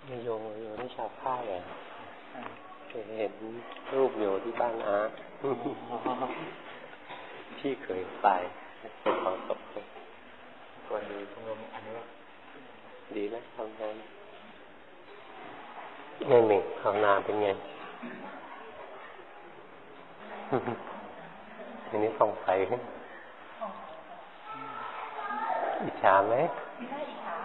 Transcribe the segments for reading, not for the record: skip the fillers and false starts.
โยนี่ชาวค่ายอ่ะเห็นรูปอยู่ที่บ้านอาพี่เคยไปเป็นของศพวันนี้พวกเราอันนี้ดีนะทำงานไงมิ่งภาวนาเป็นไงอันนี้ส่องไฟอิจฉาไหมไม่อิจฉา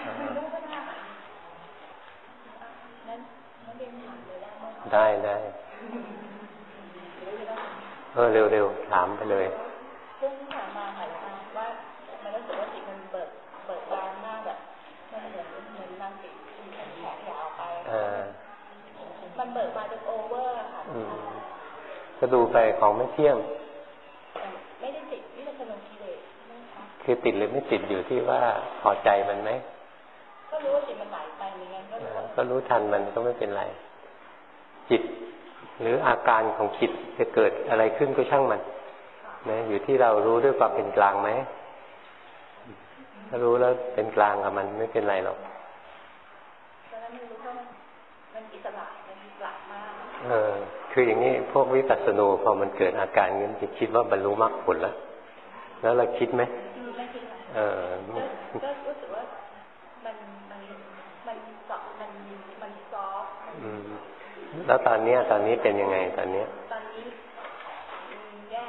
ค่ะได้เร็วถามไปเลยซึ่งที่ถามมาค่ะว่ามันรู้สึกว่าจิตมันเบิกบานมากแบบมันเหมือนนางติดแขนยาวไปมันเบิกบานจนโอเวอร์ค่ะก็ดูไปของไม่เที่ยงไม่ได้ติดที่มันจะลงกิเลสคือติดหรือไม่ติดอยู่ที่ว่าพอใจมันไหมก็รู้ว่าจิตมันไหลไปเหมือนกันก็รู้ทันมันก็ไม่เป็นไรจิตหรืออาการของจิตจะเกิดอะไรขึ้นก็ช่างมันนะอยู่ที่เรารู้ด้วยความเป็นกลางไหมถ้ารู้แล้วเป็นกลางกับมันไม่เป็นไรหรอกตอนนั้นไม่รู้ว่ามันอิสระมากคืออย่างนี้พวกวิปัสสนูพอมันเกิดอาการนี้จะคิดว่าบรรลุมรรคผลแล้วเราคิดไหมไม่คิดก็รู้สึกว่ามันซอฟแล้วตอนนี้เป็นยังไงตอนนี้แย่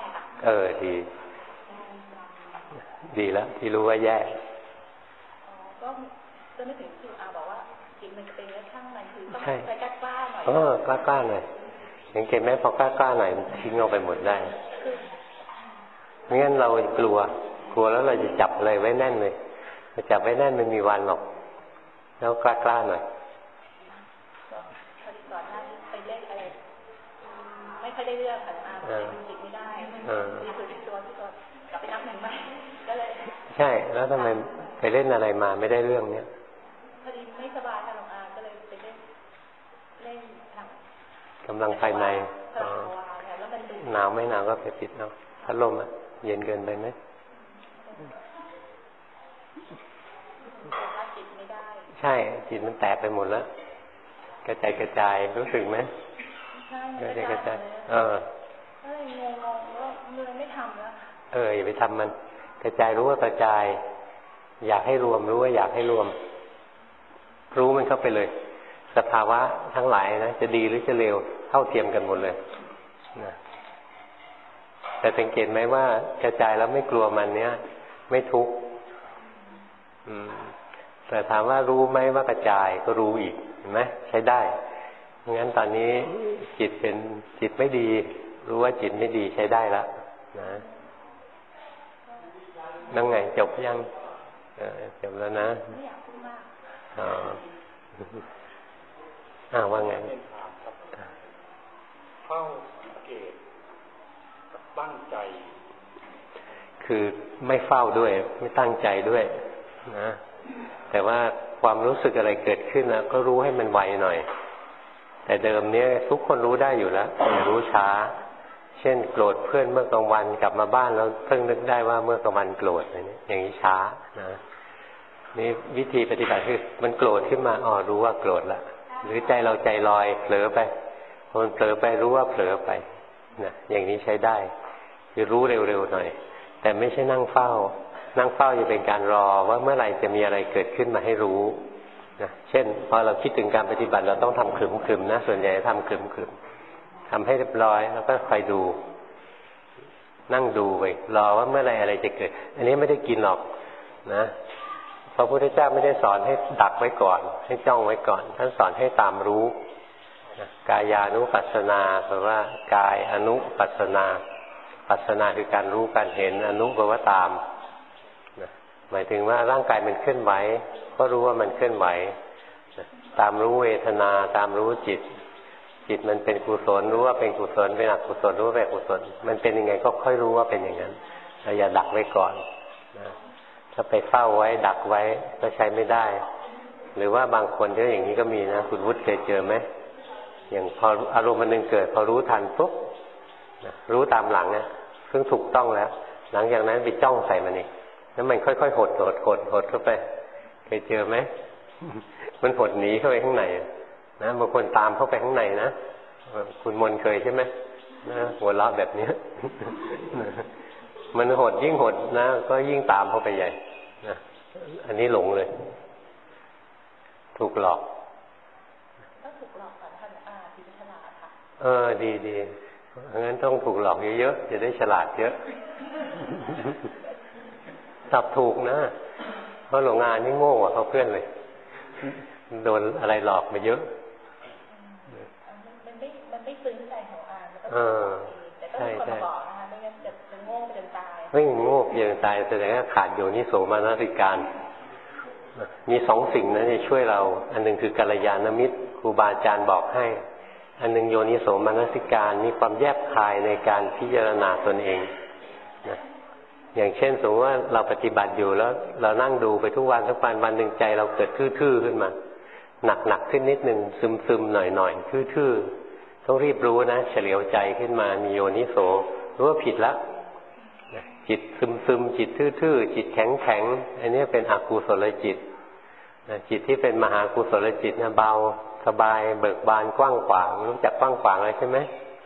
ดีแล้วที่รู้ว่าแย่ก็จะไม่ถึงที่บอกว่าจิตมันเป็นแล้วช่างมันคือต้องไปกล้าหน่อยกล้าหน่อยสังเกตไหมพอกล้าหน่อยทิ้งเอาไปหมดได้ไม่งั้นเรากลัวแล้วเราจะจับอะไรไว้แน่นเลยถ้าจับไว้แน่นมันมีวันหรอกแล้วกล้าหน่อยก่อนหน้านี้ไปเล่นอะไรไม่ค่อยได้เรื่องค่ะมันจิตไม่ได้มีคือตัวที่ตัวกลับไปนับหนึ่งใหม่ก็เลยใช่แล้วทำไมไปเล่นอะไรมาไม่ได้เรื่องเนี้ยพอดีไม่สบายค่ะหลวงอาก็เลยไปเล่นกำลังภายในหนาวไม่หนาวก็ไปปิดเนาะพัดลมเย็นเกินไปไหมใช่จิตมันแตกไปหมดแล้วกระจายรู้สึกไหมกระจายก็เลยงงว่ามือไม่ทำแล้วอย่าไปทำมันกระจายรู้ว่ากระจายอยากให้รวมรู้ว่าอยากให้รวมรู้มันเข้าไปเลยสภาวะทั้งหลายนะจะดีหรือจะเลวเท่าเทียมกันหมดเลยนะแต่สังเกตไหมว่ากระจายแล้วไม่กลัวมันเนี้ยไม่ทุกข์แต่ถามว่ารู้ไหมว่ากระจายก็รู้อีกเห็นไหมใช้ได้งั้นตอนนี้จิตไม่ดีรู้ว่าจิตไม่ดีใช้ได้แล้วนะนั่งไงจบยังจบแล้วนะไม่อยากพูดมากว่าไงเฝ้าสังเกตกับตั้งใจคือไม่เฝ้าด้วยไม่ตั้งใจด้วยนะแต่ว่าความรู้สึกอะไรเกิดขึ้นแล้วก็รู้ให้มันไวหน่อยแต่เดิมเนี้ยทุกคนรู้ได้อยู่แล้วแต่รู้ช้าเช่นโกรธเพื่อนเมื่อกลางวันกลับมาบ้านแล้วเพิ่งนึกได้ว่าเมื่อกลางวันโกรธอะไรนี้อย่างนี้ช้านะนี่วิธีปฏิบัติคือมันโกรธขึ้นมารู้ว่าโกรธละหรือใจเราใจลอยเผลอไปคนเผลอไปรู้ว่าเผลอไปนะอย่างนี้ใช้ได้คือรู้เร็วๆหน่อยแต่ไม่ใช่นั่งเฝ้าจะเป็นการรอว่าเมื่อไหร่จะมีอะไรเกิดขึ้นมาให้รู้นะเช่นพอเราคิดถึงการปฏิบัติเราต้องทำขรึมๆนะส่วนใหญ่ทำขรึมๆทำให้เรียบร้อยแล้วก็คอยดูนั่งดูไปรอว่าเมื่อไหร่อะไรจะเกิดอันนี้ไม่ได้กินหรอกนะพระพุทธเจ้าไม่ได้สอนให้ดักไว้ก่อนให้จ้องไว้ก่อนท่านสอนให้ตามรู้นะกายานุปัสสนาแปลว่ากายอนุปัสสนาปัสสนาคือการรู้การเห็นอนุแปลว่าตามนะหมายถึงว่าร่างกายมันเคลื่อนไหวก็รู้ว่ามันเคลื่อนไหวนะตามรู้เวทนาตามรู้จิตมันเป็นกุศลรู้ว่าเป็นกุศลเป็นอกุศลรู้ว่าเป็นอกุศลมันเป็นยังไงก็ค่อยรู้ว่าเป็นอย่างนั้นเราอย่าดักไว้ก่อนนะถ้าไปเฝ้าไว้ดักไว้ก็ใช้ไม่ได้หรือว่าบางคนที่อย่างนี้ก็มีนะคุณวุฒิเคยเจอไหมอย่างพออารมณ์มันนึงเกิดพอรู้ทันปุ๊บรู้ตามหลังเนี่ยซึ่งถูกต้องแล้วหลังจากนั้นไปจ้องใส่มันอีกแล้วมันค่อยๆหดเข้าไปเคยเจอไหมมันหดหนีเข้าไปข้างในนะบางคนตามเข้าไปข้างในนะคุณมนเคยใช่ไหมนะหัวเราะแบบนี้ มันหดยิ่งหดนะก็ยิ่งตามเข้าไปใหญ่นะอันนี้หลงเลยถูกหลอกต้องถูกหลอกก่อนท่านถึงฉลาดค่ะดีงั้นต้องถูกหลอกเยอะๆจะได้ฉลาดเยอะสับถูกนะเพราะหลงงานนี่โง่กว่าเขาเพื่อนเลยโดนอะไรหลอกมาเยอะมันไม่ซึ้งใจของมันก็แต่ก็มีคนมาบอกนะคะไม่งั้นจะโง่จนตายไม่โง่จนตายแสดงว่าขาดโยนิโสมนสิการมีสองสิ่งนะที่ช่วยเราอันหนึ่งคือกัลยาณมิตรครูบาอาจารย์บอกให้อันหนึ่งโยนิโสมนสิการมีความแยบคายในการพิจารณาตนเองนะอย่างเช่นสมมติว่าเราปฏิบัติอยู่แล้วเรานั่งดูไปทุกวันวันหนึ่งใจเราเกิดทื่อๆขึ้นมาหนักขึ้นนิดนึงซึมๆหน่อยๆทื่อๆต้องรีบรู้นะเฉลียวใจขึ้นมามีโยนิโสรู้ว่าผิดแล้วจิตซึมๆจิตทื่อๆจิตแข็งๆอันนี้เป็นอกุศลจิตจิตที่เป็นมหากุศลจิตนะเบาสบายเบิกบานกว้างขวางรู้จักกว้างขวางเลยใช่ไหม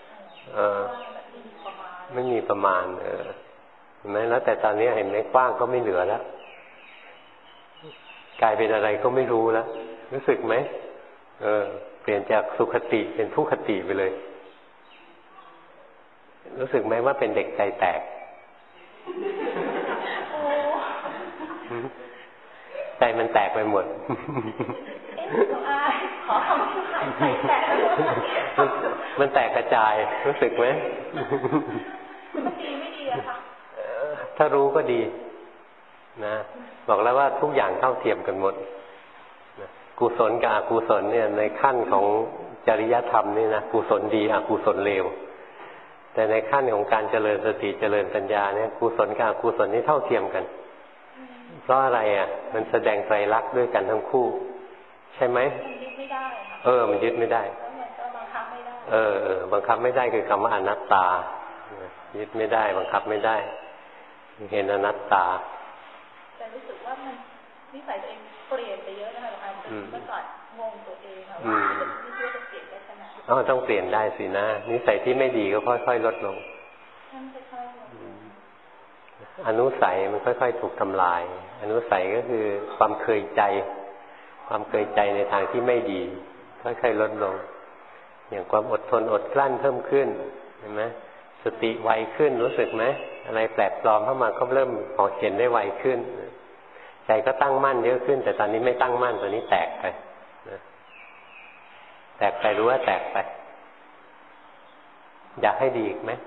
ไม่มีประมาณเห็นไหมแล้วแต่ตอนนี้เห็นไหมกว้างก็ไม่เหลือแล้วกลายเป็นอะไรก็ไม่รู้แล้วรู้สึกไหมเปลี่ยนจากสุขติเป็นทุกขติไปเลยรู้สึกไหมว่าเป็นเด็กใจแตกใจมันแตกไปหมดขอคำที่หายใจแตกมันแตกกระจายรู้สึกไหมมันดีไม่ดีอะคะถ้ารู้ก็ดีนะบอกแล้วว่าทุกอย่างเท่าเทียมกันหมดกุศลกับอกุศลเนี่ยในขั้นของจริยธรรมนี่นะกุศลดีอกุศลเลวแต่ในขั้นของการเจริญสติเจริญปัญญาเนี่ยกุศลกับอกุศลนี่เท่าเทียมกันเพราะอะไรมันแสดงไตรลักษณ์ด้วยกันทั้งคู่ใช่ไหมมันยึดไม่ได้มันยึดไม่ได้บังคับไม่ได้บังคับไม่ได้คือคำว่าอนัตตายึดไม่ได้บังคับไม่ได้เห็นอนัตตาแต่รู้สึกว่ามันนิสัยตัวเองเปลี่ยนไปเยอะนะคะอาจารย์เมื่อก่อนงงตัวเองค่ะว่าไม่รู้จะเปลี่ยนได้ขนาดต้องเปลี่ยนได้สินะนิสัยที่ไม่ดีก็ค่อยๆลดลงอนุสัยมันค่อยๆถูกทำลายอนุสัยก็คือความเคยใจในทางที่ไม่ดีค่อยๆลดลงอย่างความอดทนอดกลั้นเพิ่มขึ้นเห็นไหมสติไวขึ้นรู้สึกไหมอะไรแปลกปลอมเข้ามาก็เริ่มพอเห็นได้ไวขึ้นใจก็ตั้งมั่นเยอะขึ้นแต่ตอนนี้ไม่ตั้งมั่นตอนนี้แตกไปแตกไปรู้ว่าแตกไปอยากให้ดีอีกไหม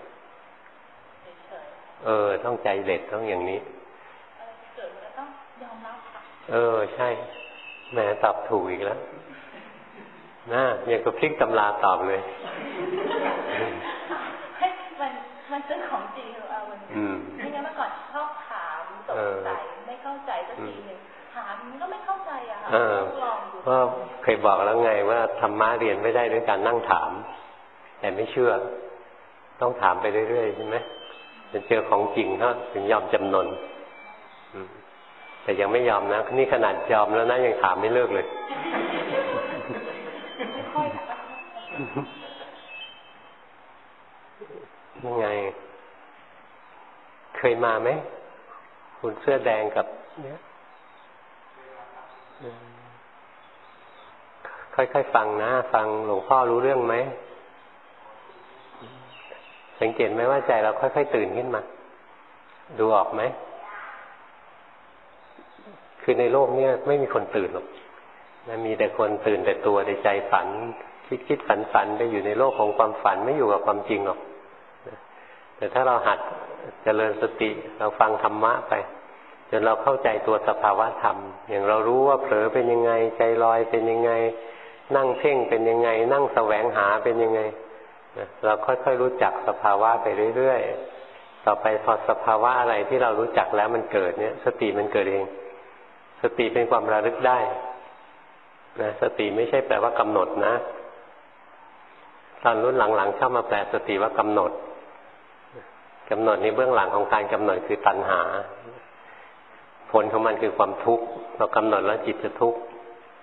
ต้องใจเด็ดต้องอย่างนี้เกิดแล้วต้องยอมรับค่ะใช่แหมตอบถูกอีกแล้วนะอย่างกับพลิกตำราตอบเลยมันเป็นของจริงหรือมันไม่งั้นเมื่อก่อนชอบถามสงสัยไม่เข้าใจสักทีนึงถามมันก็ไม่เข้าใจอะค่ะลองดูก็เคยบอกแล้วไงว่าธรรมะเรียนไม่ได้ด้วยการนั่งถามแต่ไม่เชื่อต้องถามไปเรื่อยๆใช่ไหมจะเจอของจริงเขาถึงยอมจำนนแต่ยังไม่ยอมนะนี่ขนาดยอมแล้วนะยังถามไม่เลิกเลยยังไงเคยมาไหมคุณเสื้อแดงกับเนี่ยค่อยๆฟังนะฟังหลวงพ่อรู้เรื่องไหมสังเกตไหมว่าใจเราค่อยๆตื่นขึ้นมาดูออกไหมคือในโลกนี้ไม่มีคนตื่นหรอกมันมีแต่คนตื่นแต่ตัวในใจฝันคิดฝันไปอยู่ในโลกของความฝันไม่อยู่กับความจริงหรอกแต่ถ้าเราหัดเจริญสติเราฟังธรรมะไปจนเราเข้าใจตัวสภาวะธรรมอย่างเรารู้ว่าเผลอเป็นยังไงใจลอยเป็นยังไงนั่งเพ่งเป็นยังไงนั่งแสวงหาเป็นยังไงเราค่อยๆรู้จักสภาวะไปเรื่อยๆต่อไปพอสภาวะอะไรที่เรารู้จักแล้วมันเกิดเนี่ยสติมันเกิดเองสติเป็นความระลึกได้นะสติไม่ใช่แปลว่ากำหนดนะตอนรุ่นหลังๆเข้ามาแปลสติว่ากำหนดในเบื้องหลังของการกำหนดคือตัณหาผลของมันคือความทุกข์เรากำหนดแล้วจิตจะทุกข์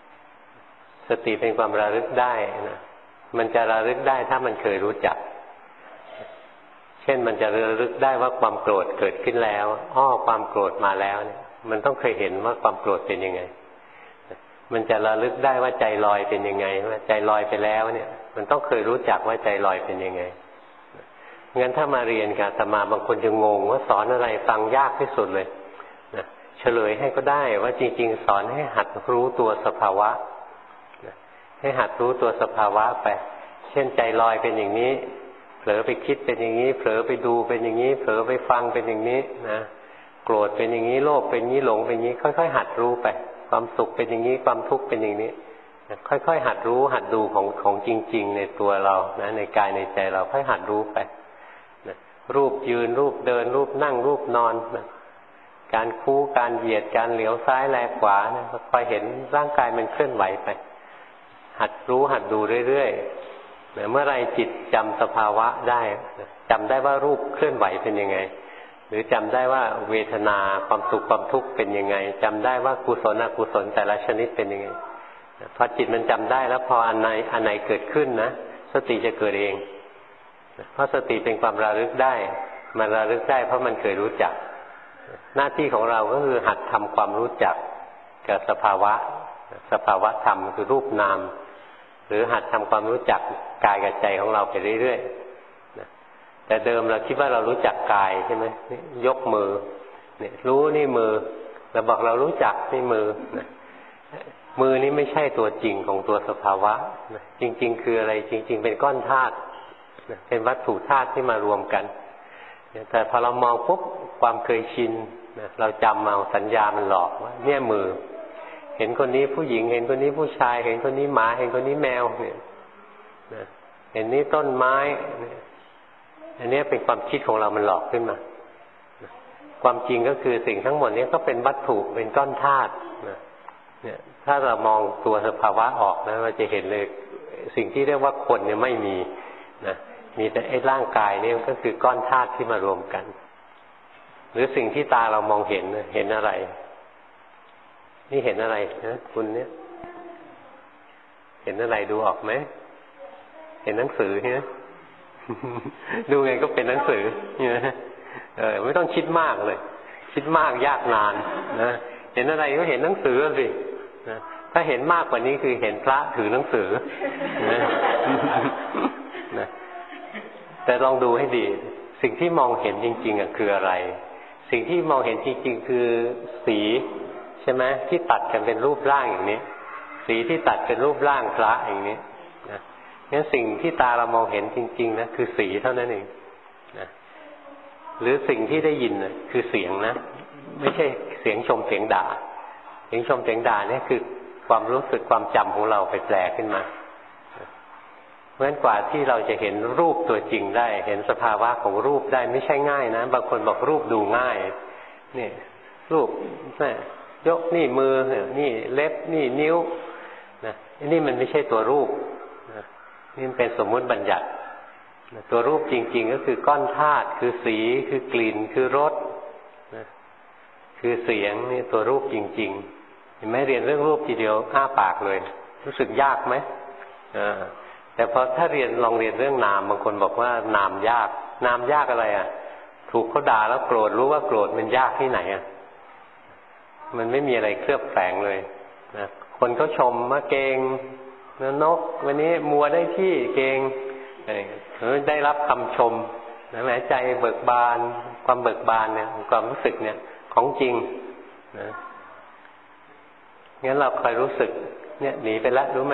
สติเป็นความระลึกได้นะมันจะระลึกได้ถ้ามันเคยรู้จักเช่นมันจะระลึกได้ว่าความโกรธเกิดขึ้นแล้วความโกรธมาแล้วเนี่ยมันต้องเคยเห็นว่าความโกรธเป็นยังไงมันจะระลึกได้ว่าใจลอยเป็นยังไงว่าใจลอยไปแล้วเนี่ยมันต้องเคยรู้จักว่าใจลอยเป็นยังไงงั้นถ้ามาเรียนกับอาตมาบางคนจะงงว่าสอนอะไรฟังยากที่สุดเลยนะเฉลยให้ก็ได้ว่าจริงๆสอนให้หัดรู้ตัวสภาวะให้หัดรู้ตัวสภาวะไปเช่นใจลอยเป็นอย่างนี้เผลอไปคิดเป็นอย่างนี้เผลอไปดูเป็นอย่างนี้เผลอไปฟังเป็นอย่างนี้นะโกรธเป็นอย่างนี้โลภเป็นอย่างนี้หลงเป็นอย่างนี้ค่อยๆหัดรู้ไปความสุขเป็นอย่างนี้ความทุกข์เป็นอย่างนี้ค่อยๆหัดรู้หัดดูของจริงๆในตัวเรานะในกายในใจเราค่อยหัดรู้ไปนะรูปยืนรูปเดินรูปนั่งรูปนอนนะการคู่การเหยียดการเหลียวซ้ายแลขวานะค่อยเห็นร่างกายมันเคลื่อนไหวไปหัดรู้หัดดูเรื่อยๆเมื่อไรจิตจำสภาวะได้จำได้ว่ารูปเคลื่อนไหวเป็นยังไงหรือจำได้ว่าเวทนาความสุขความทุกข์เป็นยังไงจำได้ว่ากุศลอกุศลแต่ละชนิดเป็นยังไงพอจิตมันจำได้แล้วพออันไหนเกิดขึ้นนะสติจะเกิดเองเพราะสติเป็นความระลึกได้มันระลึกได้เพราะมันเคยรู้จักหน้าที่ของเราก็คือหัดทำความรู้จักกับสภาวะธรรมคือรูปนามหรือหัดทำความรู้จักกายกับใจของเราไปเรื่อยๆแต่เดิมเราคิดว่าเรารู้จักกายใช่ไหมยกมือเนี่ยรู้นี่มือเราบอกเรารู้จักนี่มือมือนี่ไม่ใช่ตัวจริงของตัวสภาวะจริงๆคืออะไรจริงๆเป็นก้อนธาตุเป็นวัตถุธาตุที่มารวมกันแต่พอเรามองปุ๊บความเคยชินเราจำเอาสัญญามันหลอกว่าเนี่ยมือเห็นคนนี้ผู้หญิงเห็นคนนี้ผู้ชายเห็นคนนี้หมาเห็นคนนี้แมวเนี่ยเห็นนี้ต้นไม้อันนี้เป็นความคิดของเรามันหลอกขึ้นมาความจริงก็คือสิ่งทั้งหมดนี้ก็เป็นวัตถุเป็นก้อนธาตุเนี่ยถ้าเรามองตัวสภาวะออกนะเราจะเห็นเลยสิ่งที่เรียกว่าคนเนี่ยไม่มีนะมีแต่ไอ้ร่างกายนี่ก็คือก้อนธาตุที่มารวมกันหรือสิ่งที่ตาเรามองเห็นเห็นอะไรนี่เห็นอะไรนะคุณเนี่ยเห็นอะไรดูออกไหมเห็นหนังสือใช่ไหม ดูไงก็เป็นหนังสือเนี่ยไม่ต้องคิดมากเลยคิดมากยากนานนะเห็นอะไรก็เห็นหนังสือสินะถ้าเห็นมากกว่านี้คือเห็นพระถือหนังสือนะนะแต่ลองดูให้ดีสิ่งที่มองเห็นจริงๆคืออะไรสิ่งที่มองเห็นจริงๆคือสีใช่ไหมที่ตัดกันเป็นรูปร่างอย่างนี้สีที่ตัดเป็นรูปร่างพระอย่างนี้นะงั้นสิ่งที่ตาเรามองเห็นจริงๆนะคือสีเท่านั้นเองนะหรือสิ่งที่ได้ยินนะคือเสียงนะไม่ใช่เสียงชมเสียงด่าเสียงชมเสียงด่าเนี่ยคือความรู้สึกความจำของเราไปแปลขึ้นมาเพราะฉะนั้นกว่าที่เราจะเห็นรูปตัวจริงได้เห็นสภาวะของรูปได้ไม่ใช่ง่ายนะบางคนบอกรูปดูง่ายนี่รูปนี่ยกนี่มือนี่เล็บนี่นิ้วนะนี่มันไม่ใช่ตัวรูปนะนี่มันเป็นสมมุติบัญญัตินะตัวรูปจริงๆก็คือก้อนธาตุคือสีคือกลิ่นคือรสนะคือเสียงนี่ตัวรูปจริงๆเห็นไหมเรียนเรื่องรูปทีเดียวอ้าปากเลยรู้สึกยากไหมแต่พอถ้าลองเรียนเรื่องนามบางคนบอกว่านามยากนามยากอะไรอ่ะถูกเขาด่าแล้วโกรธรู้ว่าโกรธมันยากที่ไหนอ่ะมันไม่มีอะไรเคลือบแฝงเลยนะคนเขาชมว่าเก่งนกวันนี้มัวได้ที่เก่งได้รับคำชมนะแม้ใจเบิกบานความเบิกบานเนี่ยความรู้สึกเนี่ยของจริงนะงั้นเราคอยรู้สึกเนี่ยหนีไปแล้วรู้ไหม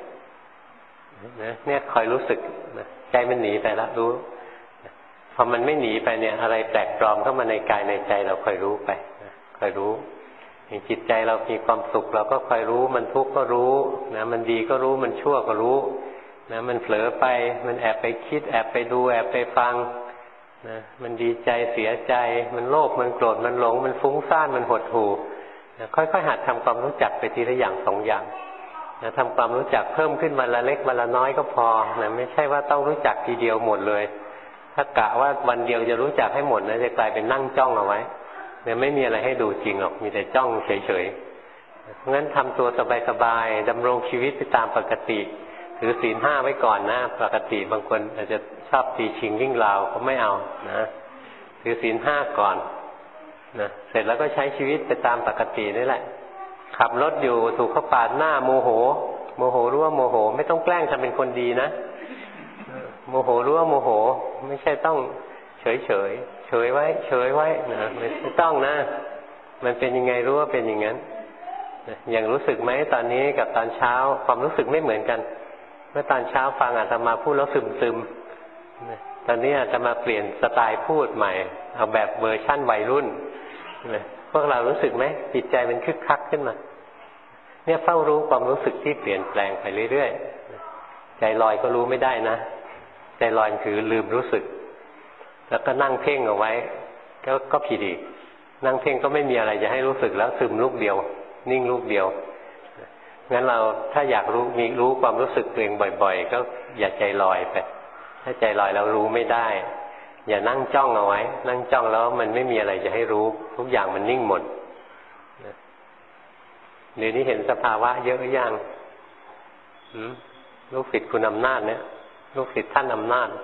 เนี่ยคอยรู้สึกนะใจมันหนีไปแล้วรู้พอมันไม่หนีไปเนี่ยอะไรแปลกปลอมเข้ามาในกายในใจเราคอยรู้ไปคอยรู้จิตใจเรามีความสุขเราก็คอยรู้มันทุกข์ก็รู้นะมันดีก็รู้มันชั่วก็รู้นะมันเผลอไปมันแอบไปคิดแอบไปดูแอบไปฟังนะมันดีใจเสียใจมันโลภมันโกรธมันหลงมันฟุ้งซ่านมันหดหู่นะค่อยๆหัดทำความรู้จักไปทีละอย่างสองอย่างนะทำความรู้จักเพิ่มขึ้นวันละเล็กวันละน้อยก็พอนะไม่ใช่ว่าต้องรู้จักทีเดียวหมดเลยถ้ากะว่าวันเดียวจะรู้จักให้หมดนะจะกลายเป็นนั่งจ้องเอาไว้เนี่ยไม่มีอะไรให้ดูจริงหรอกมีแต่จ้องเฉยๆเพราะงั้นทำตัวสบายๆดำรงชีวิตไปตามปกติถือศีล 5ไว้ก่อนนะปกติบางคนอาจจะชอบตีชิงวิ่งราวก็ไม่เอานะถือศีล 5ก่อนนะเสร็จแล้วก็ใช้ชีวิตไปตามปกตินี่แหละขับรถอยู่ถูกเขาปาดหน้าโมโหรู้ว่าโมโหไม่ต้องแกล้งทำเป็นคนดีนะโมโหรู้ว่าโมโหไม่ใช่ต้องเฉยไว้นะไม่ต้องนะมันเป็นยังไงรู้ว่าเป็นอย่างนั้นอย่างรู้สึกไหมตอนนี้กับตอนเช้าความรู้สึกไม่เหมือนกันเมื่อตอนเช้าฟังอาตมาพูดแล้วซึมตอนนี้อาตมาเปลี่ยนสไตล์พูดใหม่เอาแบบเวอร์ชั่นวัยรุ่นพวกเรารู้สึกไหมจิตใจมันคึกคักขึ้นมาเนี่ยเฝ้ารู้ความรู้สึกที่เปลี่ยนแปลงไปเรื่อยๆใจลอยก็รู้ไม่ได้นะใจลอยคือลืมรู้สึกแล้วก็นั่งเพ่งเอาไว้ก็ผิดอีกนั่งเพ่งก็ไม่มีอะไรจะให้รู้สึกแล้วซึมลูกเดียวนิ่งลูกเดียวงั้นเราถ้าอยากรู้ความรู้สึกตัวเองบ่อยๆก็อย่าใจลอยไปถ้าใจลอยแล้วรู้ไม่ได้อย่านั่งจ้องเอาไว้นั่งจ้องแล้วมันไม่มีอะไรจะให้รู้ทุกอย่างมันนิ่งหมดเดี๋ยวนี้เห็นสภาวะเยอะหรือยังลูกศิษย์คุณอำนาจเนี่ยลูกศิษย์ท่านอำนาจ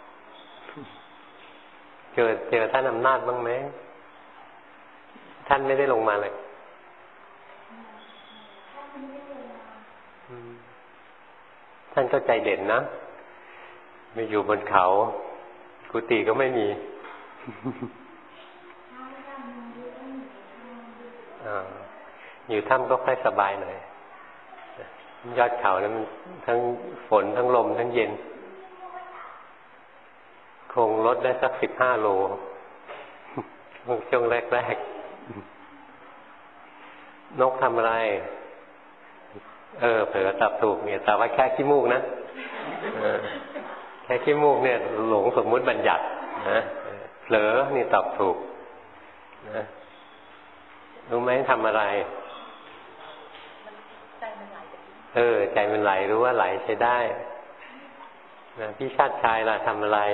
เจอท่านอำนาจบ้างไหมท่านไม่ได้ลงมาเลยท่านก็ใจเด่นนะไม่อยู่บนเขากุฏิก็ไม่มีอยู่ถ้ำก็ค่อยสบายหน่อยยอดเขานั้นทั้งฝนทั้งลมทั้งเย็นคงลดได้สัก15 โลช่วงแรกๆนกทำอะไรเผลอตอบถูกเนี่ยแต่ว่าแค่ขี้มูกนะแค่ขี้มูกเนี่ยหลงสมมุติบัญญัตินะเผลอนี่ตอบถูกนะรู้ไหมทำอะไรใจมันไหลรู้ว่าไหลใช้ได้นะพี่ชาติชายล่ะทำอะไร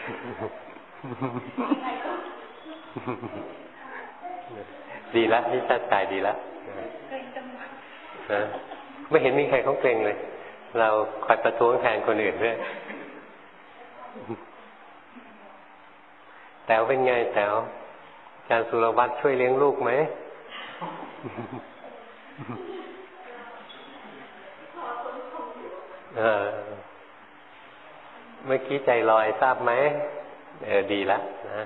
ดีละพี่ชาติชายดีละนะไม่เห็นมีใครเขาเกรงเลยเราคอยประท้วงแทนคนอื่นด้วยแต๋วเป็นไงแต๋วอาจารย์สุรวัตรช่วยเลี้ยงลูกไหมเมื่อกี้ใจลอยทราบไหมดีแล้วนะ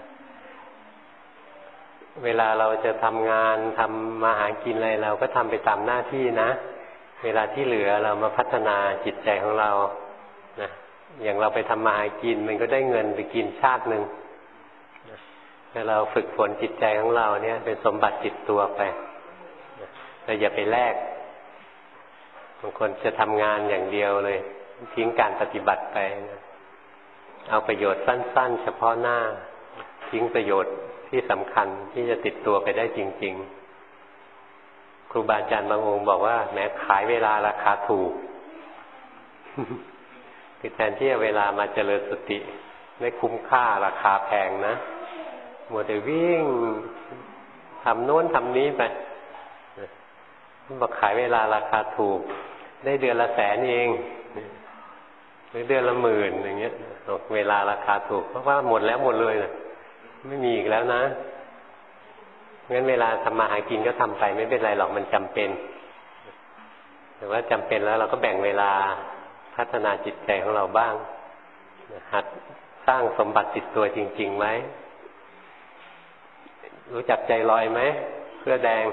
เวลาเราจะทำงานทำมาหากินอะไรเราก็ทำไปตามหน้าที่นะเวลาที่เหลือเรามาพัฒนาจิตใจของเรานะอย่างเราไปทำมาหากินมันก็ได้เงินไปกินชาติหนึ่งถ้าเราฝึกฝนจิตใจของเราเนี่ยเป็นสมบัติติดตัวไปเราอย่าไปแลกบางคนจะทำงานอย่างเดียวเลยทิ้งการปฏิบัติไปเอาประโยชน์สั้นๆเฉพาะหน้าทิ้งประโยชน์ที่สำคัญที่จะติดตัวไปได้จริงๆครูบาอาจารย์บางองค์บอกว่าแม้ขายเวลาราคาถูก คือแทนที่เวลามาเจริญสติได้คุ้มค่าราคาแพงนะมัวแต่วิ่งทำโน้นทำนี้ไปบอกขายเวลาราคาถูกได้เดือนละ100,000เองหรือเดือนละ10,000อย่างเงี้ยเวลาราคาถูกเพราะว่าหมดแล้วหมดเลยนะไม่มีอีกแล้วนะงั้นเวลาทำมาหากินก็ทำไปไม่เป็นไรหรอกมันจำเป็นแต่ว่าจำเป็นแล้วเราก็แบ่งเวลาพัฒนาจิตใจของเราบ้างหัดสร้างสมบัติติดตัวจริงๆไหมรู้จักใจลอยไหมเสื้อแดง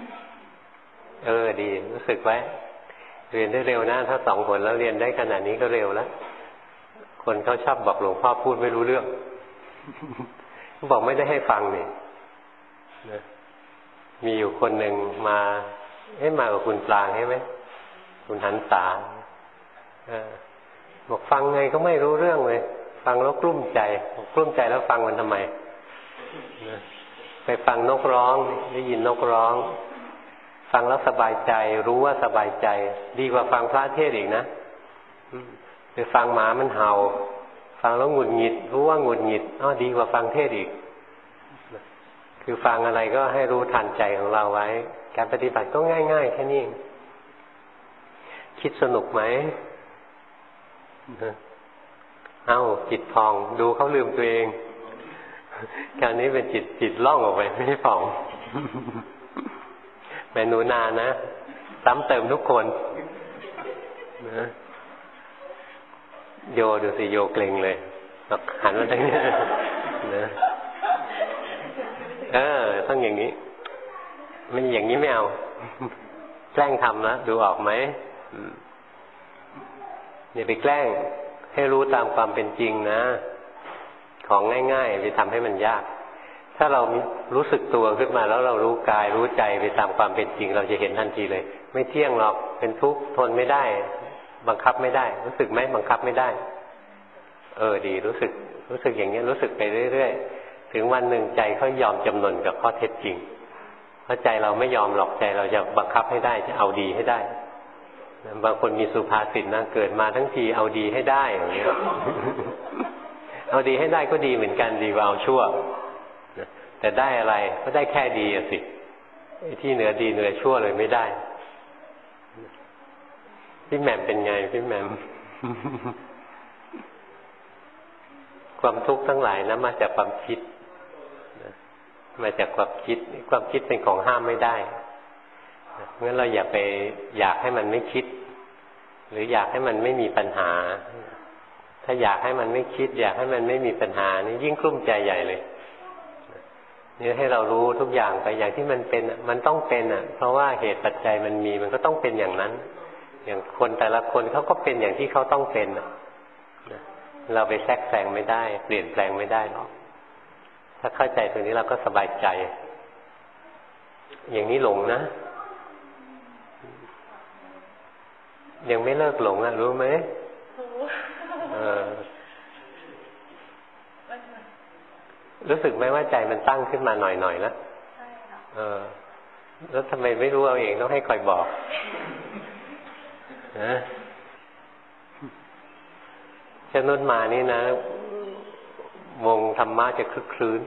ดีรู้สึกไว้เรียนได้เร็วนะถ้า2 หนแล้วเรียนได้ขนาดนี้ก็เร็วแล้วคนเขาชอบบอกหลวงพ่อพูดไม่รู้เรื่องบอกไม่ได้ให้ฟังนี่นะมีอยู่คนหนึ่งมามากับคุณปลางใช่ไหมคุณหันษาบอกฟังไงก็ไม่รู้เรื่องเลยฟังแล้วกลุ้มใจแล้วฟังมันทำไมไปฟังนกร้องได้ยินนกร้องฟังแล้วสบายใจรู้ว่าสบายใจดีกว่าฟังพระเทศน์อีกนะไปฟังหมามันเห่าฟังแล้วหงุดหงิดรู้ว่าหงุดหงิดดีกว่าฟังเทศน์อีกคือฟังอะไรก็ให้รู้ทันใจของเราไว้การปฏิบัติก็ง่ายๆแค่นี้คิดสนุกไหมเอ้าจิตพองดูเขาลืมตัวเองคราวนี้เป็นจิตล่องออกไปไม่ใช่พองแม่หนูนานะซ้ำเติมทุกคนนะโยดูสิโยเกรงเลยหันมาทางนี้นะต้องอย่างนี้ไม่อย่างนี้ไม่เอาแกล้งทำนะดูออกไหมอย่าไปแกล้งให้รู้ตามความเป็นจริงนะของง่ายๆไปทำให้มันยากถ้าเรารู้สึกตัวขึ้นมาแล้วเรารู้กายรู้ใจไปตามความเป็นจริงเราจะเห็นทันทีเลยไม่เที่ยงหรอกเป็นทุกข์ทนไม่ได้บังคับไม่ได้รู้สึกไหมบังคับไม่ได้ดีรู้สึกอย่างนี้รู้สึกไปเรื่อยๆถึงวันหนึ่งใจเขายอมจำนนกับข้อเท็จจริงเพราะใจเราไม่ยอมหรอกใจเราจะบังคับให้ได้จะเอาดีให้ได้บางคนมีสุภาษิตนะเกิดมาทั้งทีเอาดีให้ได้อย่างนี้ เอาดีให้ได้ก็ดีเหมือนกันดีกว่าเอาชั่วแต่ได้อะไรก็ได้แค่ดีสิที่เหนือดีเหนือชั่วเลยไม่ได้พี่แหม่มเป็นไงพี่แหม่ม ความทุกข์ทั้งหลายนะมาจากความคิดมาจากความคิดเป็นของห้ามไม่ได้งั้นเราอย่าไปอยากให้มันไม่คิดหรืออยากให้มันไม่มีปัญหาถ้าอยากให้มันไม่คิดอยากให้มันไม่มีปัญหานี่ยิ่งกลุ้มใจใหญ่เลยนี่ให้เรารู้ทุกอย่างไปอย่างที่มันเป็นมันต้องเป็นเพราะว่าเหตุปัจจัยมันมีมันก็ต้องเป็นอย่างนั้นอย่างคนแต่ละคนเขาก็เป็นอย่างที่เขาต้องเป็นเราไปแทรกแซงไม่ได้เปลี่ยนแปลงไม่ได้หรอกถ้าเข้าใจตรงนี้เราก็สบายใจอย่างนี้หลงนะยังไม่เลิกหลงรู้ไหมรู้สึกไหมว่าใจมันตั้งขึ้นมาหน่อยๆแล้วใช่ค่ะแล้วทำไมไม่รู้เอาเองต้องให้คอยบอกเช่นนู้นมานี่นะวงธรรมะจะคลึกคลื้น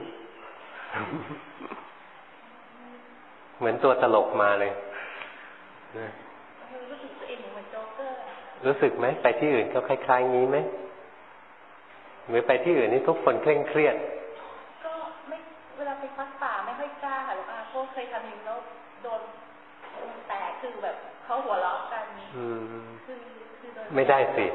เหมือนตัวตลกมาเลยรู้สึกตัวเองเหมือนโจ๊กเกอร์รู้สึกไหมไปที่อื่นก็คล้ายๆงี้ไหมหรือไปที่อื่นนี่ทุกคนเคร่งเครียดก็ไม่เวลาไปพักป่าไม่ค่อยกล้าค่ะหลวงอาเพราะเคยทำอย่างนี้แล้วโดนแต่คือแบบเขาหัวเราะกันคือไม่ได้สิ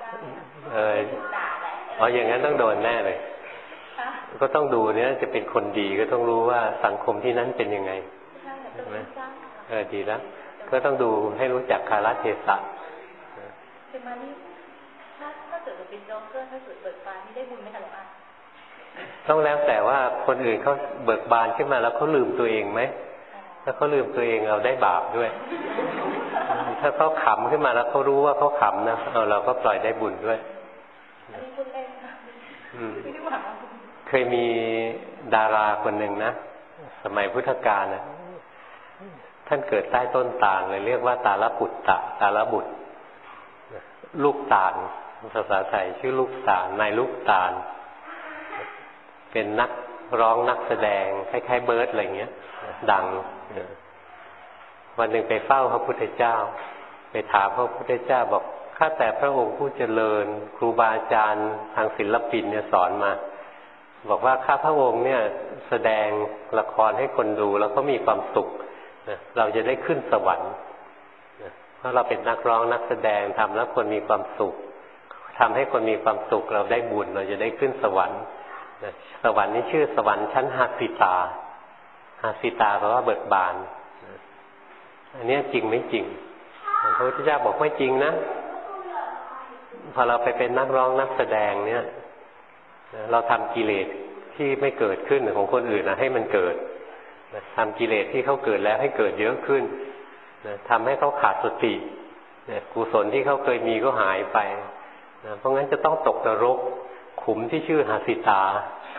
อย่างนั้นต้องโดนแน่เลยก็ต้องดูเนี่ยจะเป็นคนดีก็ต้องรู้ว่าสังคมที่นั้นเป็นยังไงใช่ไหมดีแล้วก็ต้องดูให้รู้จักกาลเทศะแต่มานี่ถ้าเกิดเป็นโจ๊กเกอร์ถ้าเกิดเบิกบานนี่ได้บุญไหมคะหลวงอาต้องแล้วแต่ว่าคนอื่นเขาเบิกบานขึ้นมาแล้วเขาลืมตัวเองไหมถ้าเขาลืมตัวเองเราได้บาปด้วยถ้าเขาขำขึ้นมาแล้วเขารู้ว่าเขาขำนะเราก็ปล่อยได้บุญด้วยอันนี้บุญเองค่ะเคยมีดาราคนหนึ่งนะสมัยพุทธกาลนะท่านเกิดใต้ต้นตาลเลยเรียกว่าตาลปุตตะตาลบุตรลูกตาลภาษาไทยชื่อลูกตาลนายลูกตาลเป็นนักร้องนักแสดงคล้ายๆเบิร์ดอะไรเงี้ยดังวันหนึ่งไปเฝ้าพระพุทธเจ้าไปถามพระพุทธเจ้าบอกข้าแต่พระองค์ผู้เจริญครูบาอาจารย์ทางศิลปินเนี่ยสอนมาบอกว่าข้าพระองค์เนี่ยแสดงละครให้คนดูแล้วก็มีความสุขเราจะได้ขึ้นสวรรค์เพราะเราเป็นนักร้องนักแสดงทำแล้วคนมีความสุขทำให้คนมีความสุขเราได้บุญเราจะได้ขึ้นสวรรค์สวรรค์นี้ชื่อสวรรค์ชั้นหาสิตาหาสิตาแปลว่าเบิกบานอันนี้จริงไม่จริงพระพุทธเจ้าบอกไม่จริงนะพอเราไปเป็นนักร้องนักแสดงเนี่ยเราทำกิเลสที่ไม่เกิดขึ้นของคนอื่นนะให้มันเกิดทำกิเลสที่เขาเกิดแล้วให้เกิดเยอะขึ้นทำให้เขาขาดสติกุศลที่เขาเคยมีก็หายไปเพราะงั้นจะต้องตกนรกขุมที่ชื่อหาสิตา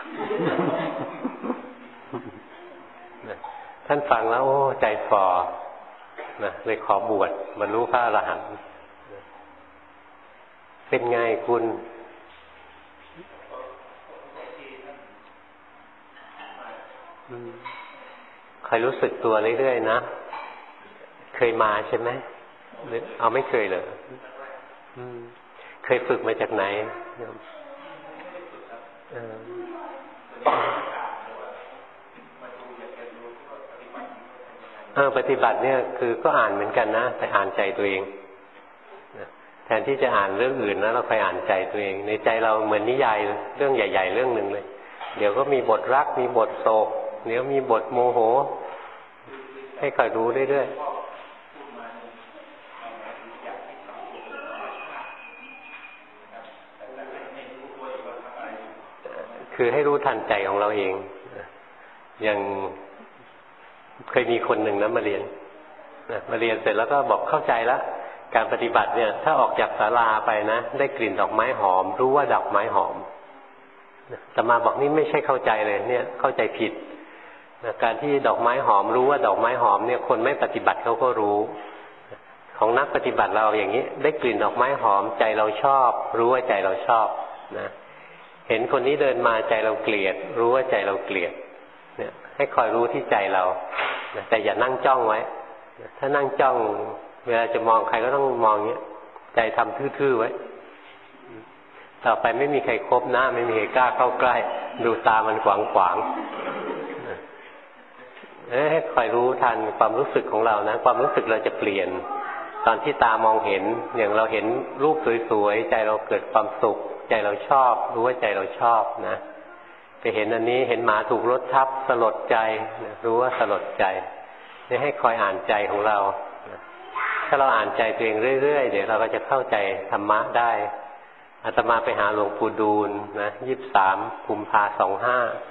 ท่านฟังแล้วโอ้ใจฝ่อเลยขอบวชบรรลุพระอรหันต์เป็นไงคุณคอยรู้สึกตัวเรื่อยๆนะยมาใช่ไหมหรือเอาไม่เคยเลยเคยฝึกมาจากไหนปฏิบัติเนี่ยคือก็อ่านเหมือนกันนะแต่อ่านใจตัวเองแทนที่จะอ่านเรื่องอื่นนะเราคอยอ่านใจตัวเองในใจเราเหมือนนิยายเรื่องใหญ่ๆเรื่องหนึ่งเลยเดี๋ยวก็มีบทรักมีบทโศกเดี๋ยวมีบทโมโหให้คอยรู้เรื่อยๆคือให้รู้ทันใจของเราเองอย่างเคยมีคนหนึ่งนะมาเรียนเสร็จแล้วก็บอกเข้าใจแล้วการปฏิบัติเนี่ยถ้าออกจากศาลาไปนะได้กลิ่นดอกไม้หอมรู้ว่าดอกไม้หอมแต่มาบอกนี่ไม่ใช่เข้าใจเลยเนี่ยเข้าใจผิดการที่ดอกไม้หอมรู้ว่าดอกไม้หอมเนี่ยคนไม่ปฏิบัติเขาก็รู้ของนักปฏิบัติเราอย่างนี้ได้กลิ่นดอกไม้หอมใจเราชอบรู้ว่าใจเราชอบนะเห็นคนนี้เดินมาใจเราเกลียดรู้ว่าใจเราเกลียดเนี่ยให้คอยรู้ที่ใจเราแต่อย่านั่งจ้องไว้ถ้านั่งจ้องเวลาจะมองใครก็ต้องมองเงี้ยใจทำทื่อๆไว้ต่อไปไม่มีใครคบหน้าไม่มีใครกล้าเข้าใกล้ดูตามันขวางให้คอยรู้ทันความรู้สึกของเรานะความรู้สึกเราจะเปลี่ยนตอนที่ตามองเห็นอย่างเราเห็นรูปสวยๆใจเราเกิดความสุขใจเราชอบรู้ว่าใจเราชอบนะไปเห็นอันนี้เห็นหมาถูกรถทับสลดใจรู้ว่าสลดใจนี่ให้คอยอ่านใจของเราถ้าเราอ่านใจตัวเองเรื่อยๆเดี๋ยวเราก็จะเข้าใจธรรมะได้อาตมาไปหาหลวงปู่ดูลนะ23 กุมภาพันธ์